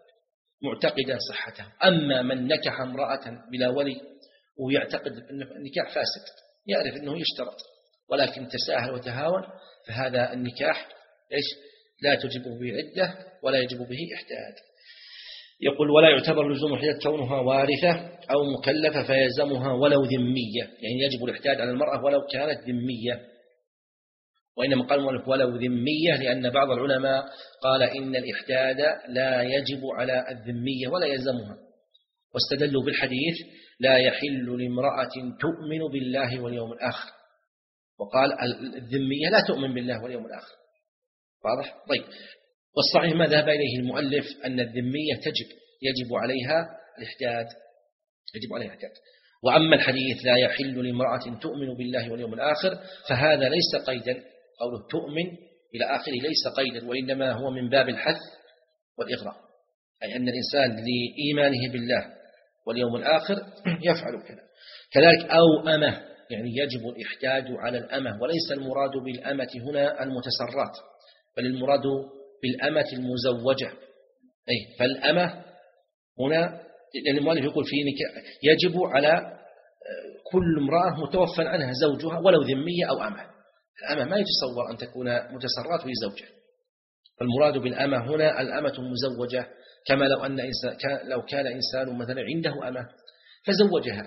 معتقدا صحته. أما من نكح امرأة بلا ولي ويعتقد أن النكاح فاسد، يعرف أنه يشترط ولكن تساهل وتهاون، فهذا النكاح إيش لا تجب به عدة ولا يجب به إحداث. يقول ولا يعتبر لزوم الإحداث كونها وارثة أو مكلفة فيلزمها ولو ذمية، يعني يجب الإحداث على المرأة ولو كانت ذمية، وإنما قال ولو ذمية لأن بعض العلماء قال إن الإحداث لا يجب على الذمية ولا يلزمها، واستدلوا بالحديث لا يحل لامرأة تؤمن بالله واليوم الآخر، وقال الذمية لا تؤمن بالله واليوم الآخر. واضح؟ طيب، والصحيح ما ذهب إليه المؤلف أن الذمية تجب يجب عليها الإحداث يجب عليها الإحداث. وأما الحديث لا يحل لامرأة تؤمن بالله واليوم الآخر فهذا ليس قيدا، قوله تؤمن إلى آخره ليس قيدا، وإنما هو من باب الحث والإغراء، أي أن الإنسان لإيمانه بالله واليوم الآخر يفعل كذا. كذلك أو أمة، يعني يجب الإحداد على الأمة، وليس المراد بالأمة هنا المتسرات، بل المراد بالأمة المزوجة. أي فالأمة هنا لأن المؤلف يقول فيه يجب على كل امرأة متوفى عنها زوجها ولو ذمية أو أمة. الأمة ما يتصور أن تكون متسرات وهي زوجة، فالمراد بالأمة هنا الأمة المزوجة، كما لو أن إنسان لو كان إنسان مثلا عنده أمة فزوجها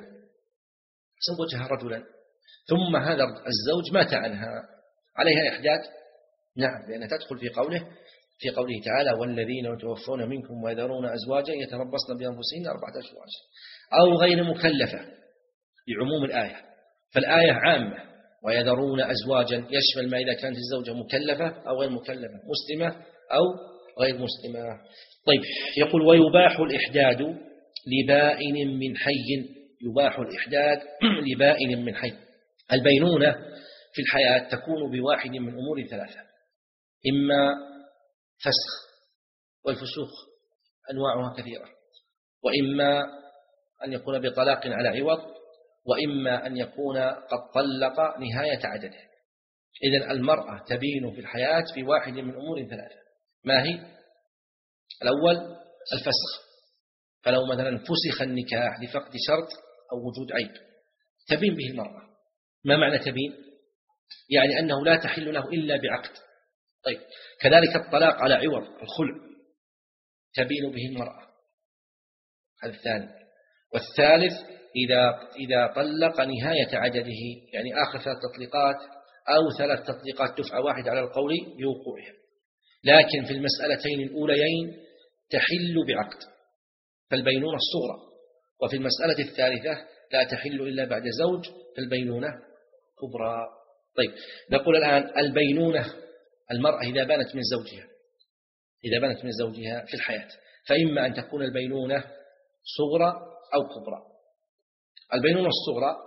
زوجها رجلا ثم هذا الزوج مات عنها، عليها إحداث؟ نعم، لأنها تدخل في قوله في قوله تعالى والذين يتوفون منكم ويذرون أزواجا يتربصن بأنفسهن أربعة أشهر أو غير مكلفة لعموم الآية، فالآية عامة ويذرون أزواجا يشمل ما إذا كانت الزوجة مكلفة أو غير مكلفة، مسلمة أو غير مسلمة. طيب، يقول ويباح الإحداد لبائن من حي، يباح الإحداد لبائن من حي. البينونة في الحياة تكون بواحد من أمور ثلاثة، إما فسخ، والفسوخ أنواعها كثيرة، وإما أن يكون بطلاق على عوض، وإما أن يكون قد طلق نهاية عدده. إذن المرأة تبين في الحياة في واحد من أمور ثلاثة. ما هي؟ الأول الفسخ، فلو مثلا فسخ النكاح لفقد شرط أو وجود عيب تبين به المرأة. ما معنى تبين؟ يعني أنه لا تحل له إلا بعقد. طيب، كذلك الطلاق على عوض الخلع تبين به المرأة، هذا الثاني. والثالث إذا إذا طلق نهاية عدده، يعني آخر ثلاث تطليقات أو ثلاث تطليقات دفعة واحدة على القول بوقوعها. لكن في المسألتين الأوليين تحل بعقد، فالبينونة الصغرى، وفي المسألة الثالثة لا تحل إلا بعد زوج، فالبينونة كبرى. طيب، نقول الآن البينونة، المرأة إذا بانت من زوجها إذا بانت من زوجها في الحياة، فإما أن تكون البينونة صغرى أو كبرى. البينونة الصغرى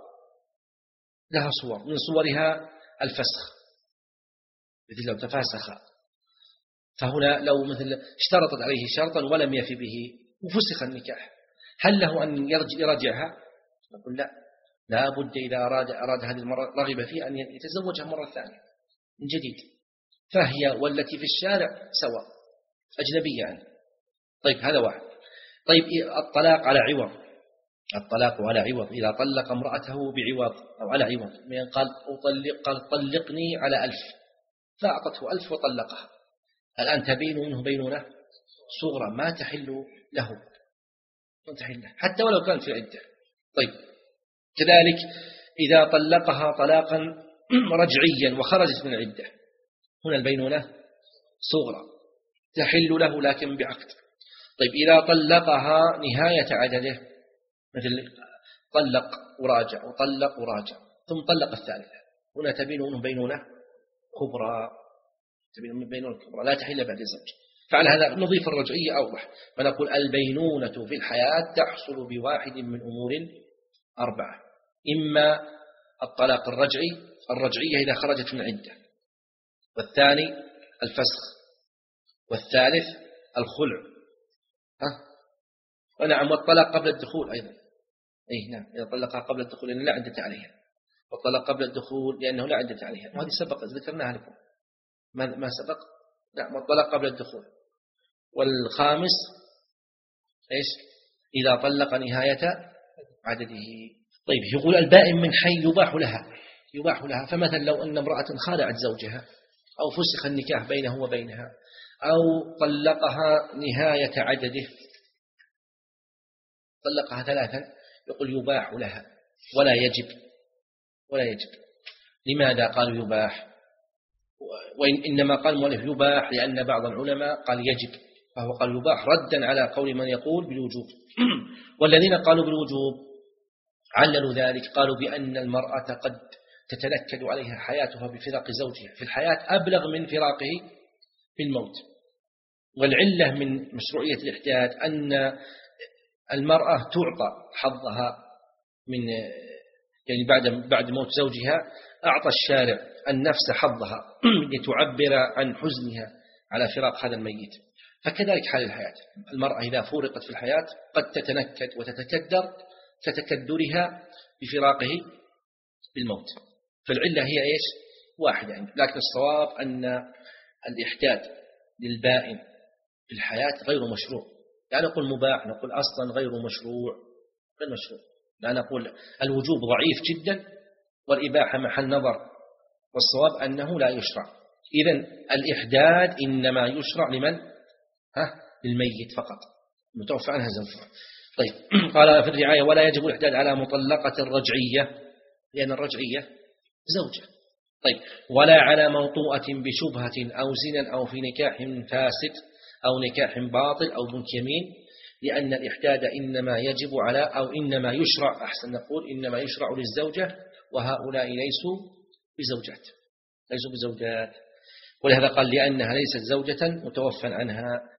لها صور، من صورها الفسخ، مثل لو تفاسخ، فهنا لو مثل اشترطت عليه شرطا ولم يفي به وفسخ النكاح، هل له أن يرجعها؟ نقول لا، لا بد إذا أراد, أراد هذه المرة رغب فيه أن يتزوجها مرة ثانية من جديد، فهي والتي في الشارع سواء، أجنبية عنه. طيب هذا واحد. طيب الطلاق على عوض، الطلاق على عوض، إذا طلق امرأته بعوض أو على عوض، من قال أطلق قال طلقني على ألف، فأعطته ألف وطلقها، الآن تبين منه بينونة صغرى ما تحل له، ما تحل له حتى ولو كان في عدة. طيب كذلك إذا طلقها طلاقا رجعيا وخرجت من العدة، هنا البينونة صغرى تحل له لكن بعقد. طيب إذا طلقها نهاية عدده، مثل طلق وراجع وطلق وراجع ثم طلق الثالثة، هنا تبين منه بينونة كبرى، تبين منه بينونة كبرى لا تحل بعد الزوج. فعلى هذا نضيف الرجعية أوضح، فنقول البينونة في الحياة تحصل بواحد من أمور أربعة: إما الطلاق الرجعي الرجعية إذا خرجت من عدة، والثاني الفسخ، والثالث الخلع، ها؟ ونعم والطلاق قبل الدخول أيضا، أي نعم إذا طلقها قبل الدخول لأنه لا عدة عليها، والطلاق قبل الدخول لأنه لا عدة عليها، وهذه سبق ذكرناها لكم ما ما سبق. نعم والطلاق قبل الدخول. والخامس إيش؟ إذا طلق نهاية عدده. طيب يقول البائن من حي يباح لها، يباح لها، فمثلا لو أن امرأة خالعت زوجها أو فسخ النكاح بينه وبينها أو طلقها نهاية عدده، طلقها ثلاثا، يقول يباح لها ولا يجب، ولا يجب. لماذا قالوا يباح؟ وإن إنما قال المؤلف يباح لأن بعض العلماء قال يجب، فهو قال يباح ردا على قول من يقول بالوجوب. والذين قالوا بالوجوب عللوا ذلك، قالوا بأن المرأة قد تتنكد عليها حياتها بفراق زوجها في الحياة أبلغ من فراقه في الموت. والعلة من مشروعية الإحداد أن المرأة تعطى حظها من يعني بعد بعد موت زوجها، أعطى الشارع النفس حظها لتعبر عن حزنها على فراق هذا الميت. فكذلك حال الحياة، المرأة إذا فورقت في الحياة قد تتنكد وتتكدر كتكدرها بفراقه بالموت. فالعلة هي إيش؟ واحدة، لكن الصواب أن الإحداد للبائن في الحياة غير مشروع. لا نقول مباح، نقول أصلا غير مشروع، غير مشروع. لا نقول الوجوب ضعيف جدا والإباحة محل نظر، والصواب أنه لا يشرع. إذن الإحداد إنما يشرع لمن؟ ها؟ للميت فقط، متوفى عنها زوجها. طيب قال في الرعاية ولا يجب الإحداد على مطلقة الرجعية لأن الرجعية زوجة. طيب ولا على موطوءة بشبهة أو زنا أو في نكاح فاسد أو نكاح باطل أو بنت يمين، لأن الإحداد إنما يجب على أو إنما يشرع، أحسن نقول إنما يشرع للزوجة، وهؤلاء ليسوا بزوجات، ليسوا بزوجات. ولهذا قال لأنها ليست زوجة متوفى عنها